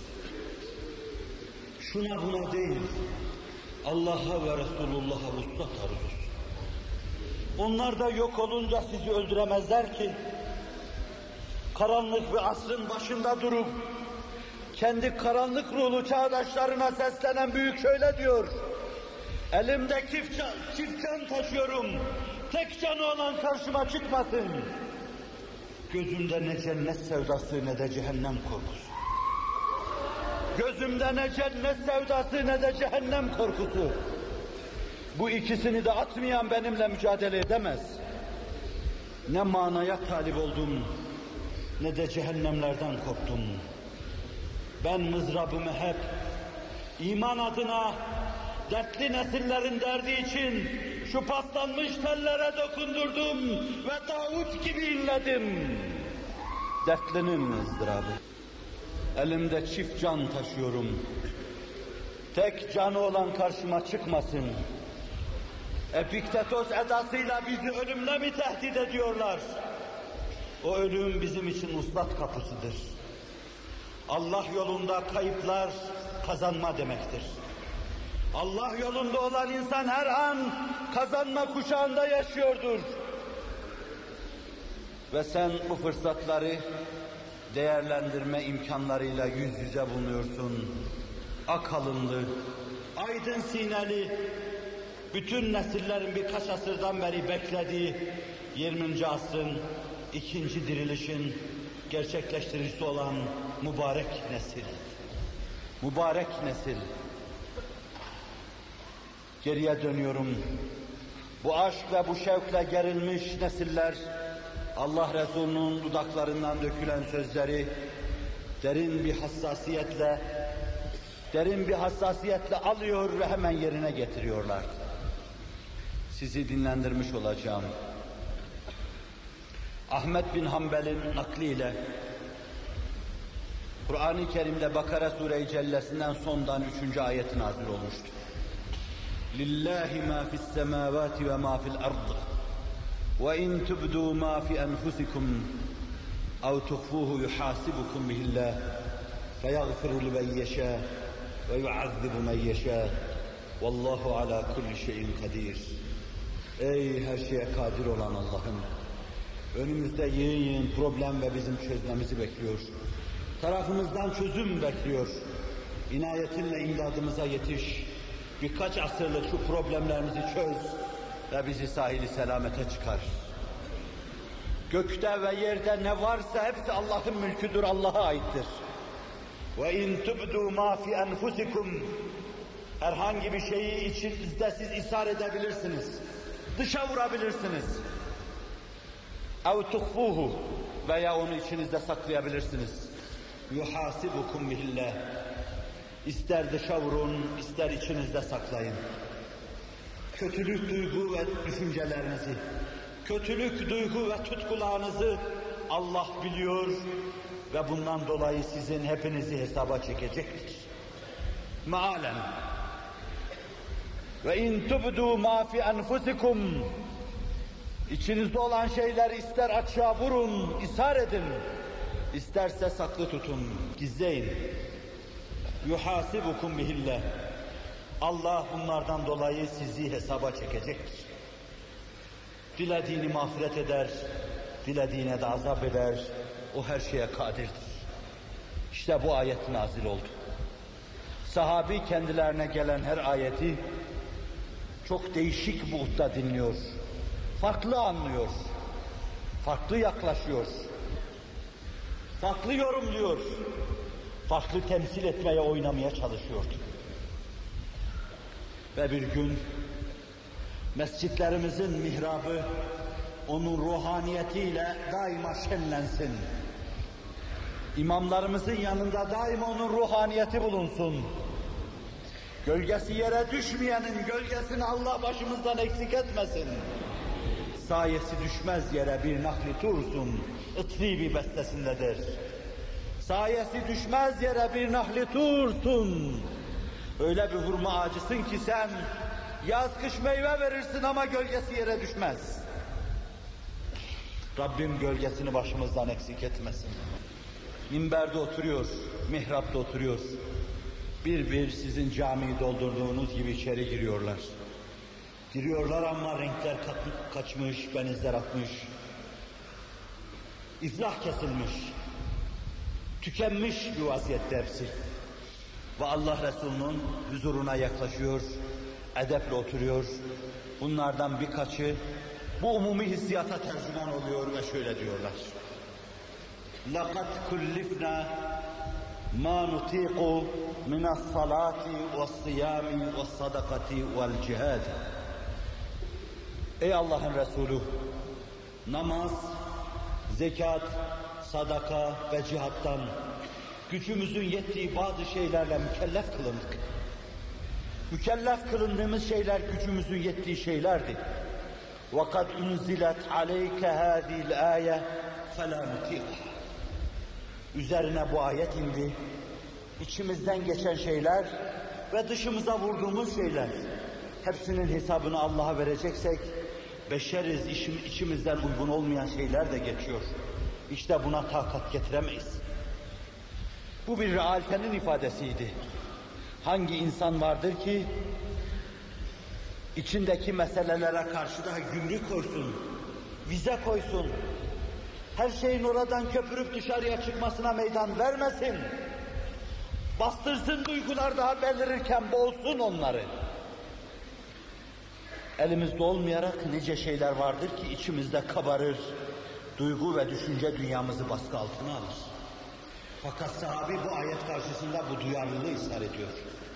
Şuna buna değil, Allah'a ve Resulullah'a vuslat arzusu. Onlar da yok olunca sizi öldüremezler ki. Karanlık bir asrın başında durup kendi karanlık ruhlu çağdaşlarına seslenen büyük şöyle diyor: elimde çift can, çift can taşıyorum, tek canı olan karşıma çıkmasın. Gözümde ne cennet sevdası ne de cehennem korkusu. Gözümde ne cennet sevdası ne de cehennem korkusu. Bu ikisini de atmayan benimle mücadele edemez. Ne manaya talip oldum, ne de cehennemlerden korktum. Ben mızrabımı hep iman adına, dertli nesillerin derdi için şu paslanmış tellere dokundurdum ve Davut gibi inledim. Dertlinin ızdırabı. Elimde çift can taşıyorum. Tek canı olan karşıma çıkmasın. Epiktetos edasıyla bizi ölümle mi tehdit ediyorlar? O ölüm bizim için uslat kapısıdır. Allah yolunda kayıplar kazanma demektir. Allah yolunda olan insan her an kazanma kuşağında yaşıyordur. Ve sen bu fırsatları değerlendirme imkanlarıyla yüz yüze bulunuyorsun. Ak alınlı, aydın sineli, bütün nesillerin birkaç asırdan beri beklediği yirminci asrın ikinci dirilişin gerçekleştiricisi olan mübarek nesil. Mübarek nesil. Geriye dönüyorum. Bu aşk ve bu şevkle gerilmiş nesiller, Allah Resulü'nün dudaklarından dökülen sözleri derin bir hassasiyetle, derin bir hassasiyetle alıyor ve hemen yerine getiriyorlar. Sizi dinlendirmiş olacağım. Ahmet bin Hanbel'in nakliyle Kur'an-ı Kerim'de Bakara Sure-i Cellesi'nden sondan üçüncü ayeti nazil olmuştur. Lillahi ma fis semavati ve ma fil ard. Ve in tubdu ma fi enfusikum ev tuhfuhu yuhasibukum bihillah feyaghfiru limen yasha ve yu'azzibu men yasha. Vallahu ala kulli şeyin kadir. Ey her şeye kadir olan Allah'ım, önümüzde yığın yığın problem ve bizim çözmemizi bekliyor. Tarafımızdan çözüm bekliyor. İnayetinle imdadımıza yetiş. Birkaç asırlık şu problemlerimizi çöz ve bizi sahili selamete çıkar. Gökte ve yerde ne varsa hepsi Allah'ın mülküdür, Allah'a aittir. Ve in tubdu ma fi enfusikum, herhangi bir şeyi içinizde siz ishar edebilirsiniz. Dışa vurabilirsiniz. Ev tuhfuhu, veya onu içinizde saklayabilirsiniz. yuhasibukum bihillah. İster dışa vurun, ister içinizde saklayın. Kötülük duygu ve düşüncelerinizi, kötülük duygu ve tutkularınızı Allah biliyor ve bundan dolayı sizin hepinizi hesaba çekecektir. Mealen ve in tubdu ma fi enfusikum, İçinizde olan şeyler ister açığa vurun, ishar edin, isterse saklı tutun, gizleyin. Yuhasibukum bihillah. Allah bunlardan dolayı sizi hesaba çekecektir. Dilediğini mağfiret eder, dilediğine de azap eder. O her şeye kadirdir. İşte bu ayet nazil oldu. Sahabi kendilerine gelen her ayeti çok değişik buğutta dinliyor. Farklı anlıyor, farklı yaklaşıyor, farklı yorumluyor, farklı temsil etmeye, oynamaya çalışıyordu. Ve bir gün mescitlerimizin mihrabı onun ruhaniyetiyle daima şenlensin. İmamlarımızın yanında daima onun ruhaniyeti bulunsun. Gölgesi yere düşmeyenin gölgesini Allah başımızdan eksik etmesin. Sayesi düşmez yere bir nakli tursun, ıtribi bestesindedir. Sayesi düşmez yere bir nakli tursun. Öyle bir hurma ağacısın ki sen yaz kış meyve verirsin ama gölgesi yere düşmez. Rabbim gölgesini başımızdan eksik etmesin. Minberde oturuyor, mihrapta oturuyor. Bir bir sizin camiyi doldurduğunuz gibi içeri giriyorlar. Giriyorlar ama renkler kaçmış, benizler atmış. İflah kesilmiş. Tükenmiş bir vaziyette hepsi. Ve Allah Resulü'nün huzuruna yaklaşıyor, edeple oturuyor. Bunlardan birkaçı bu umumi hissiyata tercüman oluyor ve şöyle diyorlar. لَقَدْ كُلِّفْنَا مَا نُطِيقُ مِنَ الصَّلَاةِ وَالصِّيَامِ وَالصَّدَقَةِ وَالْجِهَادِ. Ey Allah'ın Resulü, namaz, zekat, sadaka ve cihattan gücümüzün yettiği bazı şeylerle mükellef kılındık. Mükellef kılındığımız şeyler gücümüzün yettiği şeylerdi. وَقَدْ اُنْزِلَتْ عَلَيْكَ هَذِي الْآيَةِ فَلَا نُطِيقُهَا. Üzerine bu ayet indi. İçimizden geçen şeyler ve dışımıza vurduğumuz şeyler. Hepsinin hesabını Allah'a vereceksek, beşeriz, içimizden uygun olmayan şeyler de geçiyor. İşte buna takat getiremeyiz. Bu bir realitenin ifadesiydi. Hangi insan vardır ki içindeki meselelere karşı da gümrük koysun, vize koysun, her şeyin oradan köpürüp dışarıya çıkmasına meydan vermesin, bastırsın duygular daha belirirken boğulsun onları. Elimizde olmayarak nice şeyler vardır ki içimizde kabarır, duygu ve düşünce dünyamızı baskı altına alır. Fakat sahabi bu ayet karşısında bu duyarlılığı ishar ediyor.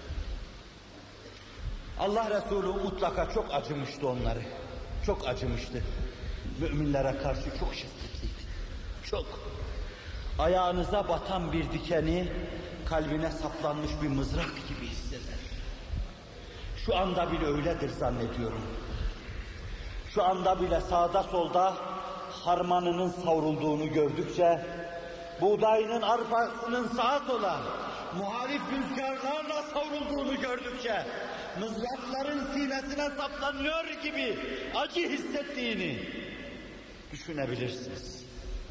Allah Resulü mutlaka çok acımıştı onları. Çok acımıştı. Müminlere karşı çok şefkatliydi. Çok. Ayağınıza batan bir dikeni kalbine saplanmış bir mızrak gibi hisseder. Şu anda bile öyledir zannediyorum. Şu anda bile sağda solda harmanının savrulduğunu gördükçe, buğdayının arpasının sağa sola muhalif rüzgarlarla savrulduğunu gördükçe, mızrakların sinesine saplanıyor gibi acı hissettiğini düşünebilirsiniz.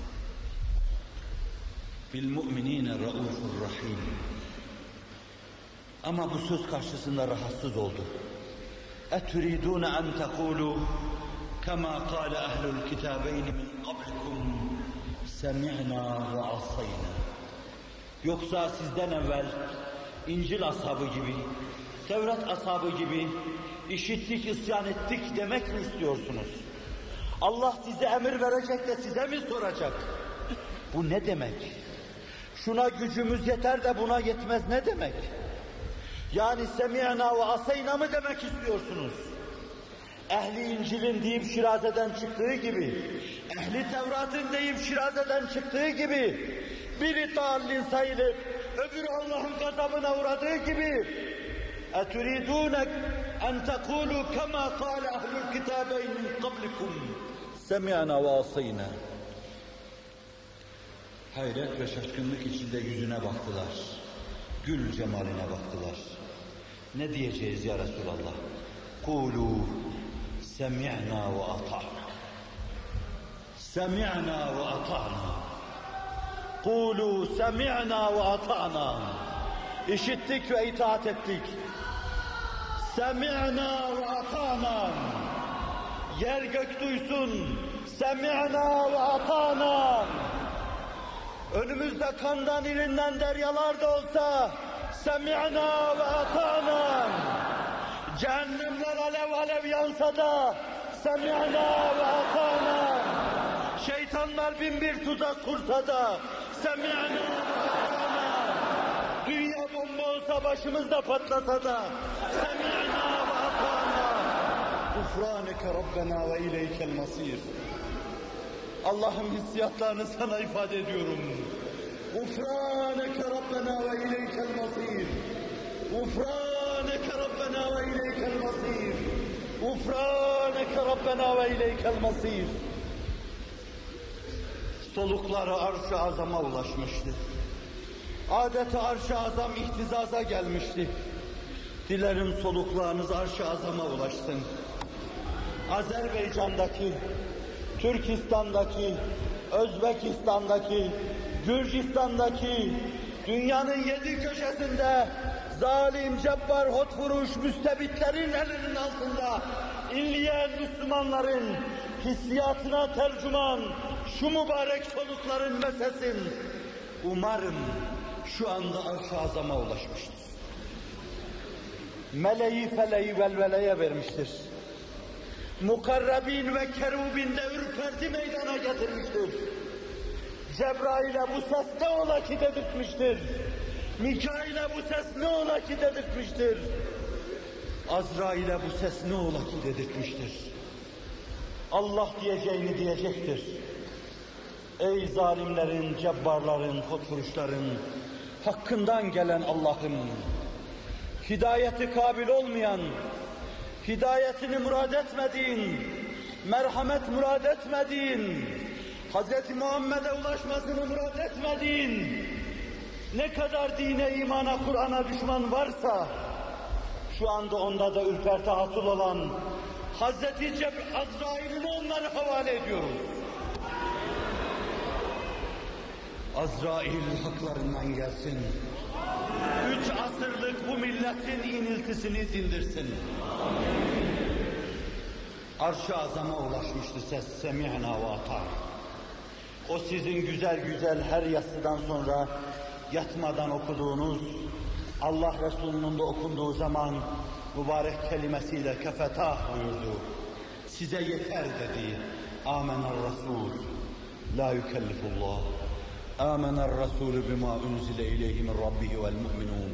Bil mu'minine raufur rahim. Ama bu söz karşısında rahatsız oldu. اَتُرِيدُونَ اَنْ تَقُولُوا كَمَا قَالَ اَهْلُ الْكِتَابَيْنِ مِنْ قَبْلِكُمْ سَمِعْنَا وَعَصَيْنَا. Yoksa sizden evvel İncil ashabı gibi, Tevrat ashabı gibi işittik, isyan ettik demek mi istiyorsunuz? Allah size emir verecek de size mi soracak? Bu ne demek? Şuna gücümüz yeter de buna yetmez ne demek? Yani semi'na ve asayna mı demek istiyorsunuz? Ehli İncil'in deyip Şiraze'den çıktığı gibi, ehli Tevrat'ın deyip Şiraze'den çıktığı gibi, biri dallin sayılıp öbürü Allah'ın gazabına uğradığı gibi اَتُرِيدُونَ اَنْ تَقُولُوا كَمَا قَالَ اَهْلُ الْكِتَابَيْنِ مِنْ قَبْلِكُمْ سَمِعْنَا وَعَصَيْنَا. Hayret ve şaşkınlık içinde yüzüne baktılar. Gül cemaline baktılar. Ne diyeceğiz ya Resulallah? قُولُوا سَمِعْنَا وَأَطَعْنَا سَمِعْنَا وَأَطَعْنَا قُولُوا سَمِعْنَا وَأَطَعْنَا İşittik ve itaat ettik. Semi'na ve ata'na. Yer gök duysun. Semi'na ve ata'na. Önümüzde kandan irinden deryalar da olsa semi'na ve ata'na. Cehennemler alev alev yansa da semi'na ve ata'na. Şeytanlar bin bir tuzak kursa da semi'na ve ata'na. Dünya bomba olsa başımızda patlasa da semi'na ve ata'na. Gufraneke Rabbena ve ileykel masir. Allah'ım hissiyatlarını sana ifade ediyorum. Gufraneke Rabbena ve ileykel masir. Gufraneke Rabbena ve ileykel masir. Gufraneke Rabbena ve ileykel masir. Solukları arş-ı azama ulaşmıştı. Adeta arş-ı azam ihtizaza gelmişti. Dilerim soluklarınız arş-ı azama ulaşsın. Azerbaycan'daki, Türkistan'daki, Özbekistan'daki, Gürcistan'daki, dünyanın yedi köşesinde zalim, cebbar, hotfuruş, müstebitlerin elinin altında inleyen Müslümanların hissiyatına tercüman şu mübarek solukların mesesin. Umarım şu anda arş-ı azama ulaşmıştır. Meleği feleği velveleye vermiştir. Mukarrabin ve kerubin de ürperti meydana getirmiştir. Cebrail'e bu ses ne ola ki dedirtmiştir. Mikail'e bu ses ne ola ki dedirtmiştir. Azrail'e bu ses ne ola ki dedirtmiştir. Allah diyeceğini diyecektir. Ey zalimlerin, cebbarların, hotfuruşların, hakkından gelen Allah'ım, hidayeti kabil olmayan, hidayetini murad etmediğin, merhamet murad etmediğin, Hazreti Muhammed'e ulaşmasını murad etmediğin, ne kadar dine, imana, Kur'an'a düşman varsa, şu anda onda da ürperti hasıl olan Hazreti Ceb Azrail'ini onlara havale ediyoruz. Azrail haklarından gelsin. Üç asırlık bu milletin iniltisini dindirsin. Arş-ı azama ulaşmıştı ses, semi'na ve ata'na. O sizin güzel güzel her yatsıdan sonra yatmadan okuduğunuz, Allah Resulü'nün de okunduğu zaman mübarek kelimesiyle kefetah buyurdu. Size yeter dedi. Amener Resul. La yükellifullah. Amener Resulü bima unzile ileyhi min rabbihi vel mu'minun.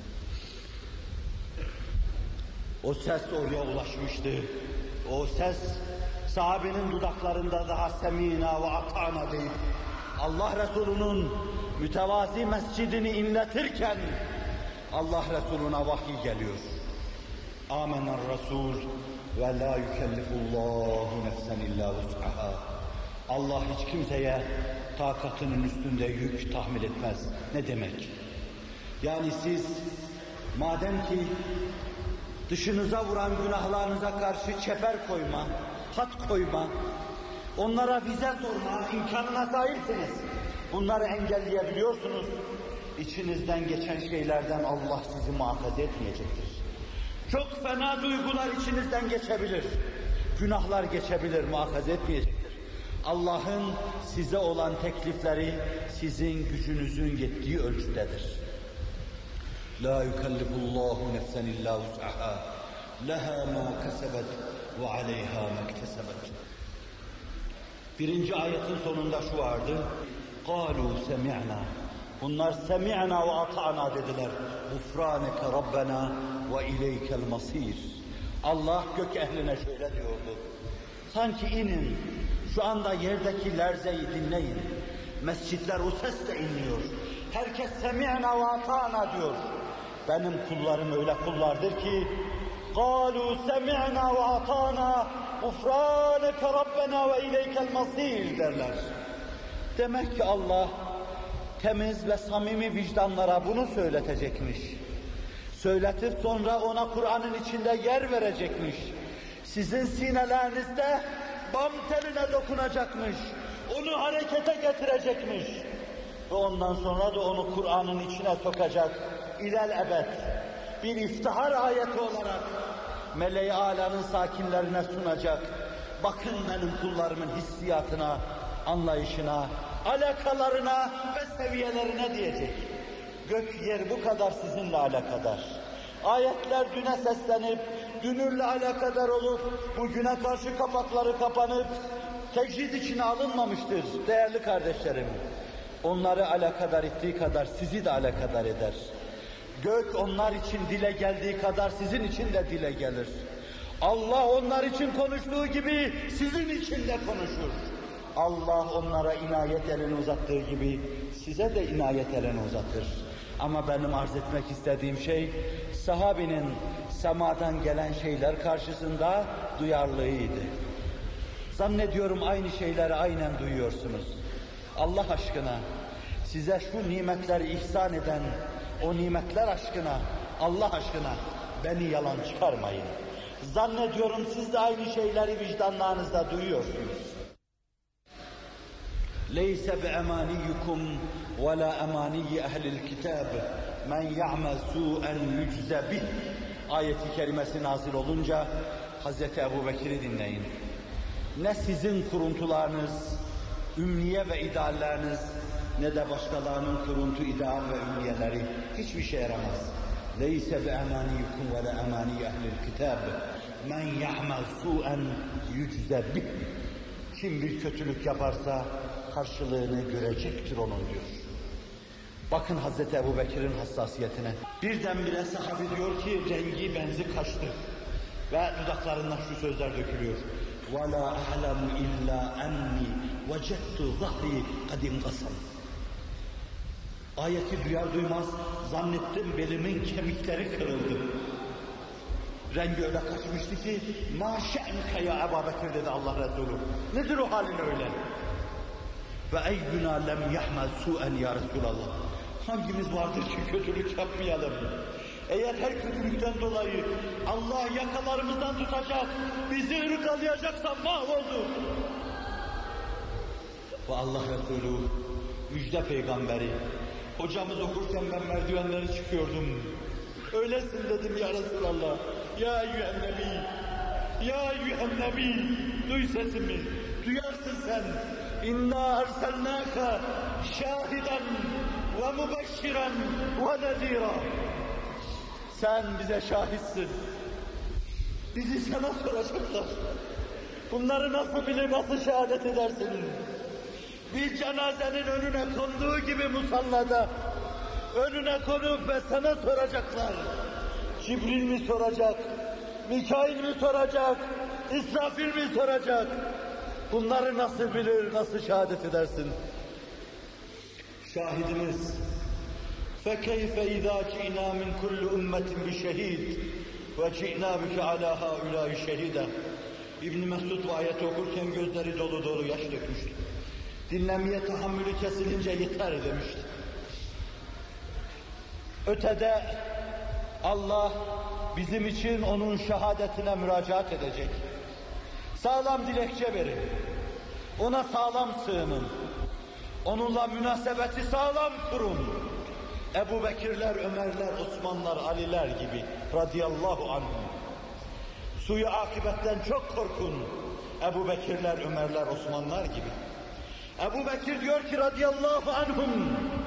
O ses oraya ulaşmıştı. O ses sahabenin dudaklarında daha semina ve ata'na deyip Allah Resulü'nün mütevazi mescidini inletirken Allah Resulü'ne vahiy geliyor. Amener Resul ve la yükellifullahu nefsen illa vus'aha. Allah hiç kimseye takatının üstünde yük tahmil etmez. Ne demek? Yani siz madem ki dışınıza vuran günahlarınıza karşı çeper koyma, hat koyma, onlara vize sorma imkanına sahipsiniz. Bunları engelleyebiliyorsunuz. İçinizden geçen şeylerden Allah sizi muhafaza etmeyecektir. Çok fena duygular içinizden geçebilir. Günahlar geçebilir, muhafaza etmeyecektir. Allah'ın size olan teklifleri sizin gücünüzün yettiği ölçüdedir. La yukellifullahu nefsen illa vus'aha. Leha ma kesebet ve aleyha ma iktesebet. Birinci ayetin sonunda şu vardı. قَالُوا سَمِعْنَا. Bunlar semi'na ve ata'na dediler. Gufraneke Rabbena ve ileykel masir. Allah gök ehline şöyle diyordu. Sanki inin, şu anda yerdeki lerzeyi dinleyin. Mescitler o sesle inliyor. Herkes semi'na ve ata'na diyor. Benim kullarım öyle kullardır ki قَالُوا سَمِعْنَا وَاَطَانَا غُفْرَانَكَ رَبَّنَا وَاِلَيْكَ الْمَصِيرِ derler. Demek ki Allah temiz ve samimi vicdanlara bunu söyletecekmiş. Söyletip sonra ona Kur'an'ın içinde yer verecekmiş. Sizin sinelerinizde bam teline dokunacakmış. Onu harekete getirecekmiş. Ve ondan sonra da onu Kur'an'ın içine sokacak. İlel ebed. Bir iftihar ayeti olarak meleği âlanın sakinlerine sunacak. Bakın benim kullarımın hissiyatına, anlayışına, alakalarına ve seviyelerine diyecek. Gök yer bu kadar sizinle alakadar. Ayetler düne seslenip, dünürle alakadar olup, bugüne karşı kapakları kapanıp, tecrid içine alınmamıştır değerli kardeşlerim. Onları alakadar ettiği kadar sizi de alakadar eder. Gök onlar için dile geldiği kadar sizin için de dile gelir. Allah onlar için konuştuğu gibi sizin için de konuşur. Allah onlara inayet elini uzattığı gibi size de inayet elini uzatır. Ama benim arz etmek istediğim şey, sahabinin semadan gelen şeyler karşısında duyarlılığıydı. Zannediyorum aynı şeyleri aynen duyuyorsunuz. Allah aşkına, size şu nimetleri ihsan eden, o nimetler aşkına, Allah aşkına beni yalan çıkarmayın. Zannediyorum siz de aynı şeyleri vicdanlarınızda duyuyorsunuz. لَيْسَ بِأَمَانِيِّكُمْ وَلَا أَمَانِيِّ أَهْلِ الْكِتَابِ مَنْ يَعْمَلْ سُوءًا يُجْزَ بِهِ ayeti kerimesi nazil olunca Hazreti Ebubekir'i dinleyin. Ne sizin kuruntularınız, ümniye ve idealleriniz, ne de başkalarının kuruntu, ideal ve ümniyeleri hiçbir şey yaramaz. لَيْسَ بِأَمَانِيِّكُمْ وَلَا أَمَانِيِّ أَهْلِ الْكِتَابِ مَنْ يَعْمَلْ سُوءًا يُجْزَ بِهِ Kim bir kötülük yaparsa karşılığını görecektir onun diyor. Bakın Hazreti Ebubekir'in hassasiyetine. Birdenbire sahabe diyor ki rengi benzi kaçtı. Ve dudaklarından şu sözler dökülüyor. وَلَا أَعْلَمُ إِلَّا أَنِّي وَجَدْتُ ظَهْرِي قَدْ انْقَسَمَ Ayeti duyar duymaz zannettim belimin kemikleri kırıldı. Rengi öyle kaçmıştı ki مَا شَأْنِكَ ya Ebu Bekir dedi Allah Resulü. Nedir o halin öyle? Ve eyyuna lem yahmel su'en ya Resulallah. Hangimiz vardır ki kötülük yapmayalım? Eğer her kötülükten dolayı Allah yakalarımızdan tutacak, bizi ırgalayacaksa mahvolduk. Ve Allah Resulü, müjde peygamberi, hocamız okurken ben merdivenleri çıkıyordum. Öylesin dedim ya Resulallah. Ya eyyühen nebi, ya eyyühen nebi, duy sesimi, duyarsın sen. İnna erselnâke şahiden ve mübeşşiren ve nezîrâ. Sen bize şahitsin. Bizi sana soracaklar. Bunları nasıl bilir, nasıl şehadet edersin? Bir cenazenin önüne konduğu gibi musallada, önüne konup ve sana soracaklar. Cibril mi soracak? Mikail mi soracak? İsrafil mi soracak? Bunları nasıl bilir, nasıl şehadet edersin? Şahidimiz فَكَيْفَ اِذَا جِئْنَا مِنْ كُلِّ اُمَّةٍ بِشَهِيدٍ وَجِئْنَا بِكَ عَلَى هَؤُلَاءِ شَهِيدًا İbn-i Mesud bu ayeti okurken gözleri dolu dolu yaş dökmüştü. Dinlemeye tahammülü kesilince yeter demişti. Ötede Allah bizim için onun şehadetine müracaat edecek. Sağlam dilekçe verin. Ona sağlam sığının. Onunla münasebeti sağlam kurun. Ebu Bekirler, Ömerler, Osmanlar, Aliler gibi radıyallahu anhum. Suyu akibetten çok korkun. Ebu Bekirler, Ömerler, Osmanlar gibi. Ebu Bekir diyor ki radıyallahu anhum,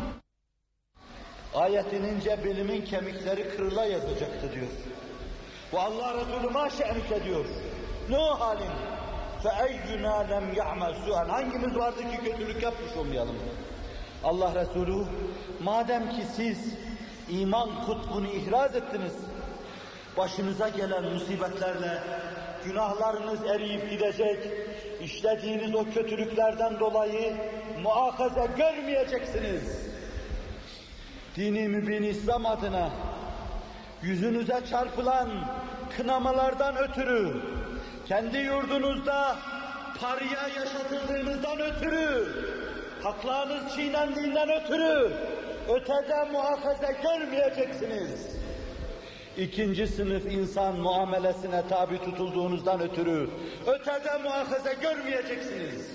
ayetin ince bilimin kemikleri kırıla yazacaktı diyor. Bu Allah Resulü maşe'nike diyor. Ne o halin? فَاَيُّنَا لَمْ يَعْمَلْ سُوءًا Hangimiz vardı ki kötülük yapmış olmayalım? Allah Resulü, madem ki siz iman kutbunu ihraz ettiniz, başınıza gelen musibetlerle günahlarınız eriyip gidecek, işlediğiniz o kötülüklerden dolayı muakaze görmeyeceksiniz. Dini mübin İslam adına yüzünüze çarpılan kınamalardan ötürü, kendi yurdunuzda parya yaşatıldığınızdan ötürü, haklarınız çiğnendiğinden ötürü ötede muakaze görmeyeceksiniz. İkinci sınıf insan muamelesine tabi tutulduğunuzdan ötürü ötede muakaze görmeyeceksiniz.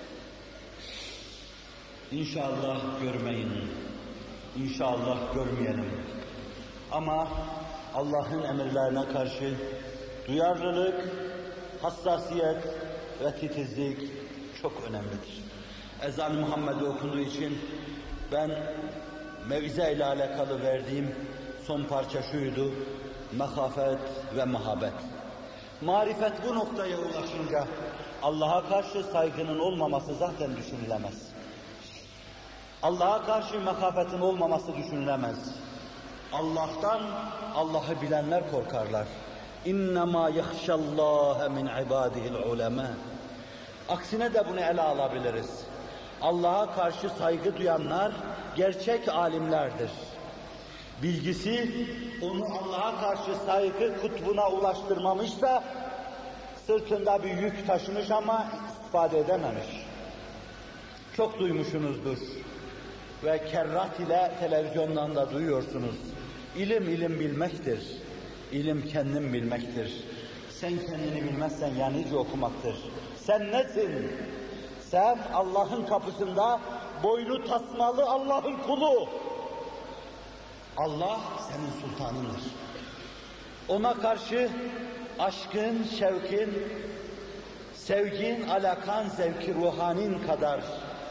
İnşallah görmeyin, İnşallah görmeyelim. Ama Allah'ın emirlerine karşı duyarlılık, hassasiyet ve titizlik çok önemlidir. Ezan-ı Muhammed'i okunduğu için ben mevize ile alakalı verdiğim son parça şuydu: mehafet ve muhabbet. Marifet bu noktaya ulaşınca Allah'a karşı saygının olmaması zaten düşünülemez. Allah'a karşı mehafetin olmaması düşünülemez. Allah'tan Allah'ı bilenler korkarlar. İnnemâ yahşallâhe min ibâdihil ulemâ. Aksine de bunu ele alabiliriz. Allah'a karşı saygı duyanlar gerçek alimlerdir. Bilgisi onu Allah'a karşı saygı kutbuna ulaştırmamışsa sırtında bir yük taşımış ama istifade edememiş. Çok duymuşsunuzdur ve kerrat ile televizyondan da duyuyorsunuz. İlim ilim bilmektir. İlim kendin bilmektir. Sen kendini bilmezsen yani nice okumaktır. Sen nesin? Sen Allah'ın kapısında boynu tasmalı Allah'ın kulu. Allah senin sultanındır. Ona karşı aşkın, şevkin, sevgin, alakan, zevki ruhanin kadar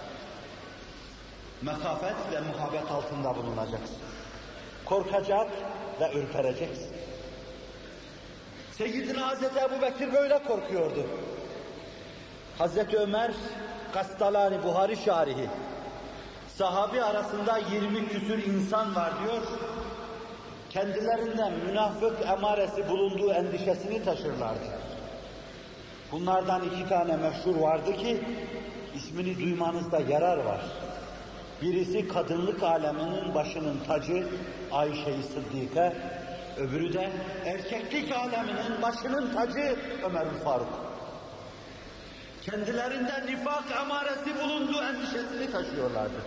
mekafet ve muhabbet altında bulunacaksın. Korkacak ve ürpereceksin. Seyyidina Hazreti Ebu Bekir böyle korkuyordu. Hazreti Ömer, Kastalani Buhari şarihi, sahabi arasında yirmi küsür insan var diyor, kendilerinden münafık emaresi bulunduğu endişesini taşırlardı. Bunlardan iki tane meşhur vardı ki, ismini duymanızda yarar var. Birisi kadınlık aleminin başının tacı Ayşe-i Sıddika, öbürü de erkeklik aleminin başının tacı Ömer-ül Faruk. Kendilerinden nifak emaresi bulunduğu endişesini taşıyorlardı.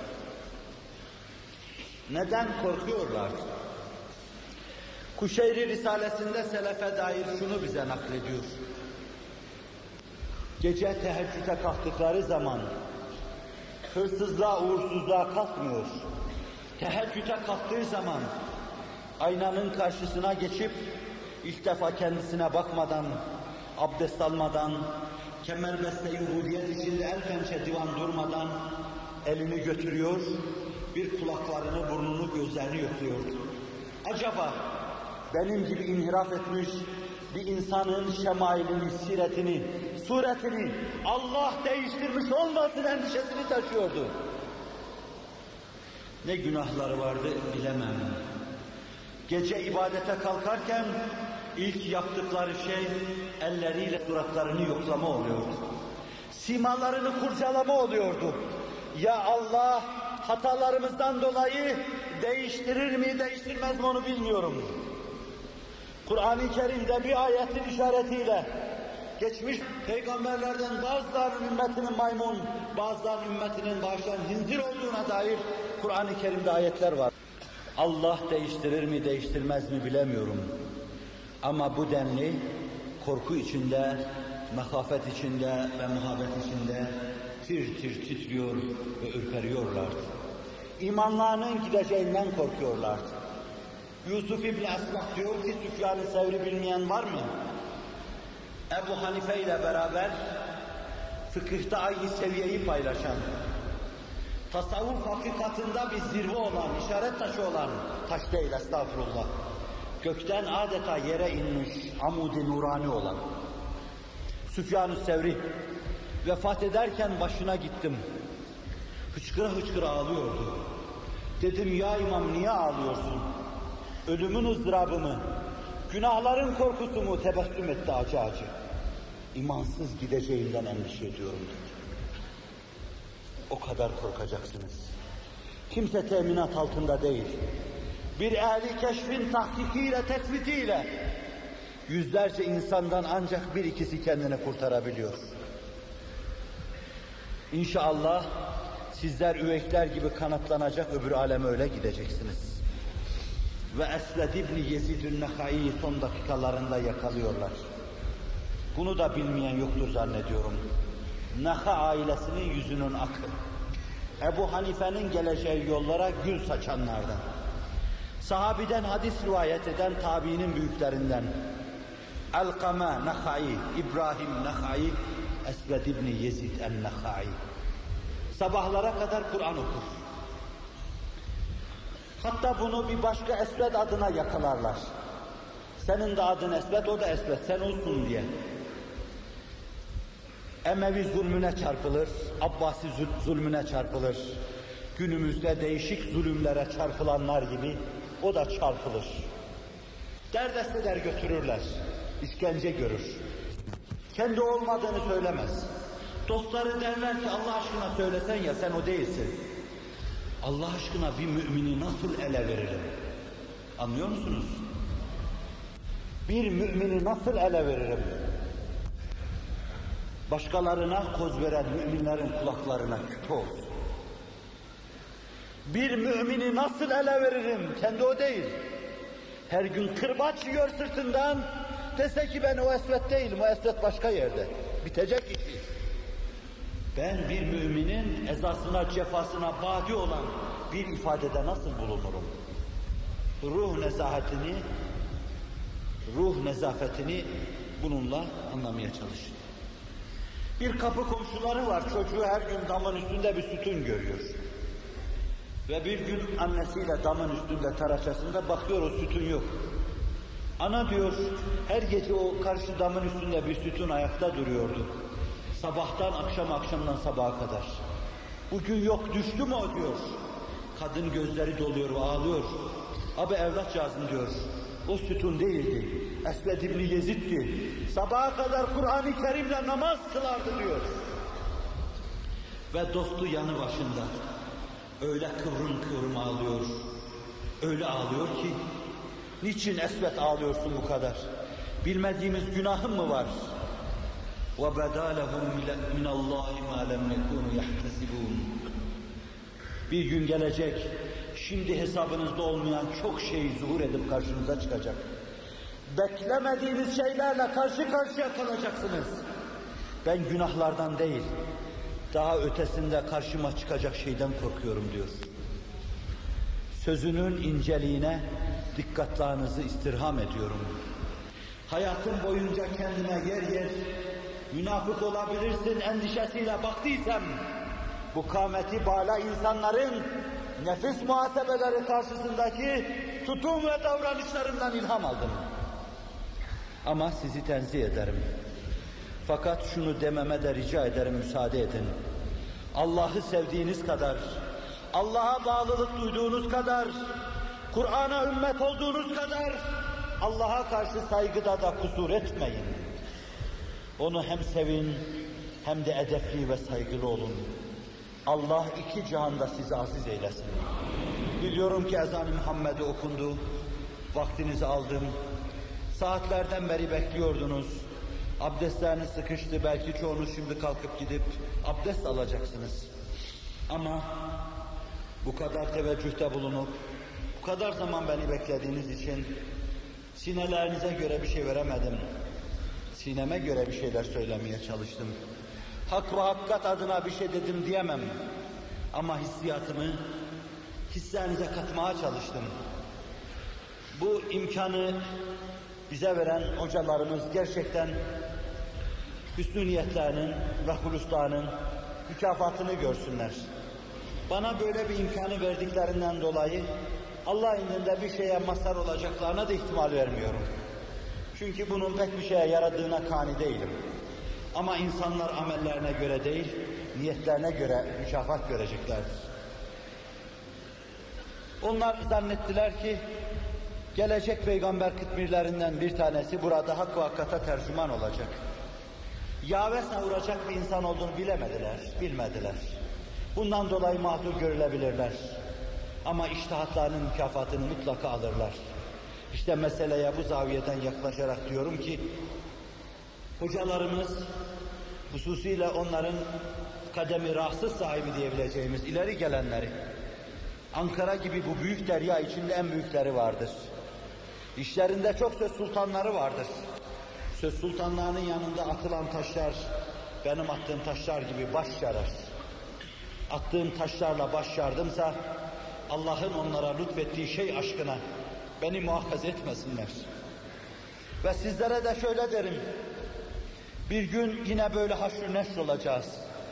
Neden korkuyorlardı? Kuşeyri Risalesinde Selef'e dair şunu bize naklediyor. Gece teheccüde kalktıkları zaman hırsızlığa, uğursuzluğa kalkmıyor. Teheccüde kalktığı zaman aynanın karşısına geçip ilk defa kendisine bakmadan, abdest almadan, kemerbeste Yahudiyet içinde el pençe divan durmadan elini götürüyor, bir kulaklarını, burnunu, gözlerini yokluyordu. Acaba benim gibi inhiraf etmiş bir insanın şemailini, siretini, suretini Allah değiştirmiş olmasın endişesini taşıyordu. Ne günahları vardı bilemem. Gece ibadete kalkarken ilk yaptıkları şey elleriyle suratlarını yoklama oluyordu. Simalarını kurcalama oluyordu. Ya Allah hatalarımızdan dolayı değiştirir mi değiştirmez mi onu bilmiyorum. Kur'an-ı Kerim'de bir ayetin işaretiyle geçmiş peygamberlerden bazılarının ümmetinin maymun, bazılarının ümmetinin bağışlayan hinzir olduğuna dair Kur'an-ı Kerim'de ayetler var. Allah değiştirir mi değiştirmez mi bilemiyorum. Ama bu denli korku içinde, mehafet içinde ve muhabbet içinde tir tir titriyor ve ürperiyorlardı. İmanlarının gideceğinden korkuyorlardı. Yusuf İbni Esbah diyor ki, Süfyan-ı Sevri bilmeyen var mı? Ebu Hanife ile beraber fıkıhta aynı seviyeyi paylaşan, tasavvuf hakikatında bir zirve olan, işaret taşı olan, taş değil estağfurullah, gökten adeta yere inmiş, amud-i nurani olan Süfyan-ı Sevri vefat ederken başına gittim. Hıçkıra hıçkıra ağlıyordu. Dedim ya imam niye ağlıyorsun? Ölümün ızdırabı mı? Günahların korkusu mu? Tebessüm etti acı acı. imansız gideceğinden endişe ediyorum dedi. O kadar korkacaksınız. Kimse teminat altında değil. Bir ehli keşfin tahkikiyle, tespitiyle yüzlerce insandan ancak bir ikisi kendini kurtarabiliyor. İnşallah sizler üvekler gibi kanatlanacak, öbür aleme öyle gideceksiniz. Ve Esved İbni Yezid-ün Nehai'yi son dakikalarında yakalıyorlar. Bunu da bilmeyen yoktur zannediyorum. Neha ailesinin yüzünün akı. Ebu Hanife'nin geleceği yollara gül saçanlardan. Sahabiden hadis rivayet eden tabiinin büyüklerinden. Alkama Nehai, İbrahim Nehai, Esved İbni Yezid en-Nehai. Sabahlara kadar Kur'an okur. Hatta bunu bir başka Esved adına yakalarlar. Senin de adın Esved, o da Esved, sen olsun diye. Emevi zulmüne çarpılır, Abbasi zulmüne çarpılır. Günümüzde değişik zulümlere çarpılanlar gibi o da çarpılır. Derdest eder götürürler, işkence görür. Kendi olmadığını söylemez. Dostları derler ki Allah aşkına söylesen ya sen o değilsin. Allah aşkına bir mümini nasıl ele veririm? Anlıyor musunuz? Bir mümini nasıl ele veririm? Başkalarına koz veren müminlerin kulaklarına küpe olsun. Bir mümini nasıl ele veririm? Kendi o değil. Her gün kırbaç yiyor sırtından, dese ki ben o Esved değilim, o Esved başka yerde. Bitecek işi. Ben bir müminin ezasına, cefasına badi olan bir ifadede nasıl bulunurum? Ruh nezahetini, ruh nezafetini bununla anlamaya çalışın. Bir kapı komşuları var, çocuğu her gün damın üstünde bir sütun görüyor. Ve bir gün annesiyle damın üstünde taraçasında bakıyor, o sütun yok. Ana diyor, her gece o karşı damın üstünde bir sütun ayakta duruyordu. Sabahtan akşam, akşamdan sabaha kadar. Bugün yok, düştü mü o diyor. Kadın gözleri doluyor ve ağlıyor. Abi evlatcağızım diyor, o sütun değildi. Esved İbni Yezid'di. Sabaha kadar Kur'an-ı Kerim'le namaz kılardı diyor. Ve dostu yanı başında. Öyle kıvrım kıvrım ağlıyor. Öyle ağlıyor ki, niçin Esved ağlıyorsun bu kadar? Bilmediğimiz günahın mı var? وَبَدَا لَهُمْ مِنَ اللّٰهِ مَا لَمْ يَكُونُوا يَحْتَسِبُونَ. Bir gün gelecek, şimdi hesabınızda olmayan çok şey zuhur edip karşınıza çıkacak. Beklemediğiniz şeylerle karşı karşıya kalacaksınız. Ben günahlardan değil, daha ötesinde karşıma çıkacak şeyden korkuyorum diyor. Sözünün inceliğine dikkatlerinizi istirham ediyorum. Hayatım boyunca kendine yer yer münafık olabilirsin endişesiyle baktıysam, bu kâmeti bâla insanların nefis muhasebeleri karşısındaki tutum ve davranışlarından ilham aldım. Ama sizi tenzih ederim. Fakat şunu dememe de rica ederim, müsaade edin. Allah'ı sevdiğiniz kadar, Allah'a bağlılık duyduğunuz kadar, Kur'an'a ümmet olduğunuz kadar, Allah'a karşı saygıda da kusur etmeyin. Onu hem sevin, hem de edepli ve saygılı olun. Allah iki cihanda sizi aziz eylesin. Biliyorum ki ezan-ı Muhammed'i okundu, vaktinizi aldım. Saatlerden beri bekliyordunuz. Abdestleriniz sıkıştı, belki çoğunuz şimdi kalkıp gidip abdest alacaksınız. Ama bu kadar teveccühte bulunup, bu kadar zaman beni beklediğiniz için sinelerinize göre bir şey veremedim. Sineme göre bir şeyler söylemeye çalıştım. Hak ve hakikat adına bir şey dedim diyemem. Ama hissiyatımı hislerinize katmaya çalıştım. Bu imkanı bize veren hocalarımız gerçekten hüsnü niyetlerinin ve huluslığının mükafatını görsünler. Bana böyle bir imkanı verdiklerinden dolayı Allah indinde bir şeye mazhar olacaklarına da ihtimal vermiyorum. Çünkü bunun pek bir şeye yaradığına kani değilim. Ama insanlar amellerine göre değil, niyetlerine göre mükafat göreceklerdir. Onlar zannettiler ki gelecek peygamber kıtmirlerinden bir tanesi burada hak ve hakikate tercüman olacak. yave savuracak bir insan olduğunu bilemediler, bilmediler. Bundan dolayı mazur görülebilirler. Ama içtihatlarının mükafatını mutlaka alırlar. İşte meseleye bu zaviyeden yaklaşarak diyorum ki, hocalarımız, hususiyle onların kademi rahatsız sahibi diyebileceğimiz ileri gelenleri, Ankara gibi bu büyük derya içinde en büyükleri vardır. İşlerinde çok söz sultanları vardır. Söz sultanlarının yanında atılan taşlar, benim attığım taşlar gibi baş yarar. Attığım taşlarla baş yardımsa, Allah'ın onlara lütfettiği şey aşkına beni muhafaza etmesinler. Ve sizlere de şöyle derim, bir gün yine böyle haşr neşr olacağız.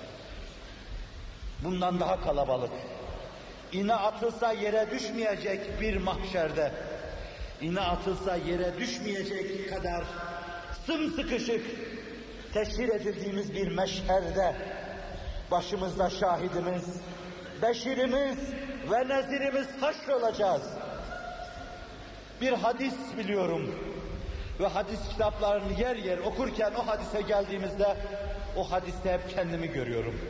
Bundan daha kalabalık. İğne atılsa yere düşmeyecek bir mahşerde, İğne atılsa yere düşmeyecek kadar sımsıkışık teşhir edildiğimiz bir meşherde, başımızda şahidimiz, beşirimiz ve nezirimiz haşr olacağız. Bir hadis biliyorum ve hadis kitaplarını yer yer okurken o hadise geldiğimizde o hadiste hep kendimi görüyorum.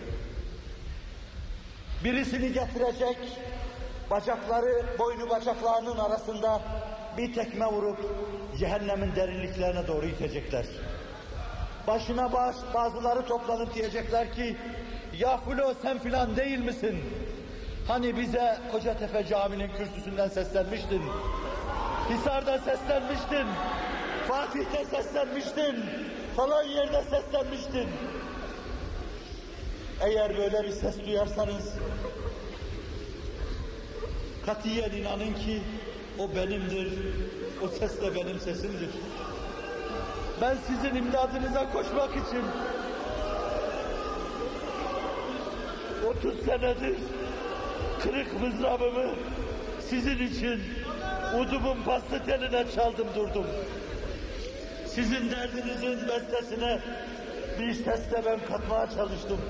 Birisini getirecek, bacakları, boynu bacaklarının arasında bir tekme vurup cehennemin derinliklerine doğru itecekler. Başına baş, bazıları toplanıp diyecekler ki, ya Fulo sen filan değil misin? Hani bize Kocatepe Camii'nin kürsüsünden seslenmiştin, Hisar'da seslenmiştin, Fatih'te seslenmiştin, falan yerde seslenmiştin. Eğer böyle bir ses duyarsanız, katiyen inanın ki o benimdir, o ses de benim sesimdir. Ben sizin imdadınıza koşmak için otuz senedir kırık mızrabımı sizin için udumun bastı teline çaldım durdum. Sizin derdinizin bestesine bir sesle ben katmaya çalıştım.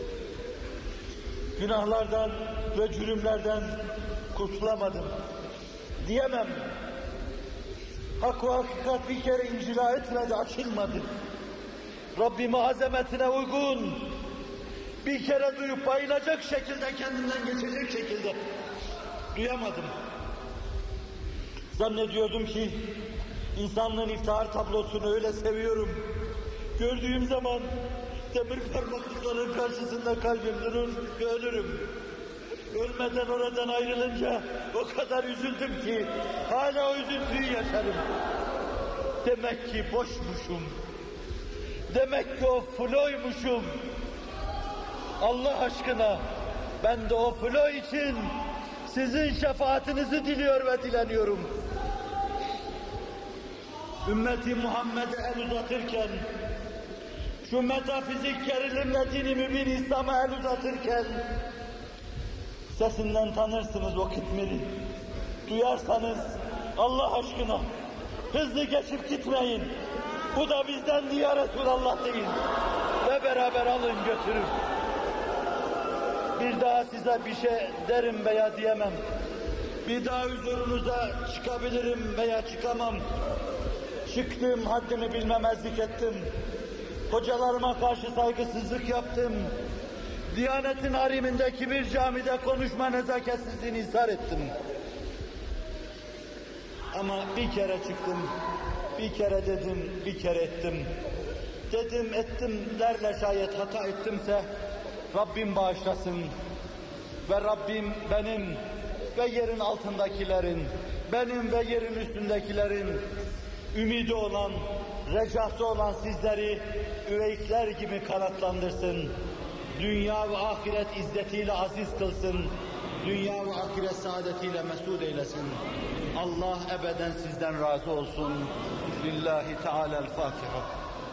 Günahlardan ve cürümlerden kurtulamadım diyemem. Hak ve hakikat bir kere incila etmedi, açılmadı. Rabbime azametine uygun, bir kere duyup bayılacak şekilde, kendimden geçecek şekilde duyamadım. Zannediyordum ki insanlığın iftihar tablosunu öyle seviyorum. Gördüğüm zaman demir parmaklıkların karşısında kalbim durur ve ölürüm. Ölmeden oradan ayrılınca o kadar üzüldüm ki hala o üzüntüyü yaşarım. Demek ki boşmuşum. Demek ki o Fulo'ymuşum. Allah aşkına ben de o Fulo için sizin şefaatinizi diliyor ve dileniyorum. Ümmeti Muhammed'e el uzatırken, şu metafizik gerilimle dini mübin İslam'a el uzatırken, sesinden tanırsınız o kitmiri. Duyarsanız Allah aşkına hızlı geçip gitmeyin. Bu da bizden diye Resulallah deyin. Ve beraber alın götürün. Bir daha size bir şey derim veya diyemem. Bir daha huzurunuza çıkabilirim veya çıkamam. Çıktım, haddimi bilmemezlik ettim. Hocalarıma karşı saygısızlık yaptım. Diyanetin harimindeki bir camide konuşma nezaketsizliğini ishar ettim. Ama bir kere çıktım, bir kere dedim, bir kere ettim. Dedim, ettimlerle şayet hata ettimse Rabbim bağışlasın. Ve Rabbim benim ve yerin altındakilerin, benim ve yerin üstündekilerin ümidi olan, recası olan sizleri üveykler gibi kanatlandırsın. Dünya ve ahiret izzetiyle aziz kılsın. Dünya ve ahiret saadetiyle mesud eylesin. Allah ebeden sizden razı olsun. Lillahi Teala'l-Fatiha.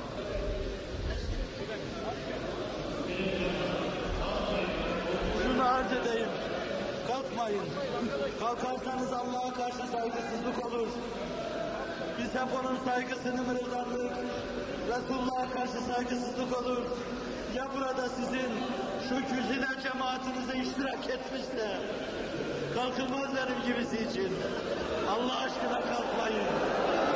Şunu arz edeyim. Kalkmayın. Kalkarsanız Allah'a karşı saygısızlık olur. Biz hep onun saygısını mırıldandık. Resulullah'a karşı saygısızlık olur. Ya burada sizin şu küzine cemaatinize iştirak etmişse, kalkılmaz benim gibisi için. Allah aşkına kalkmayın.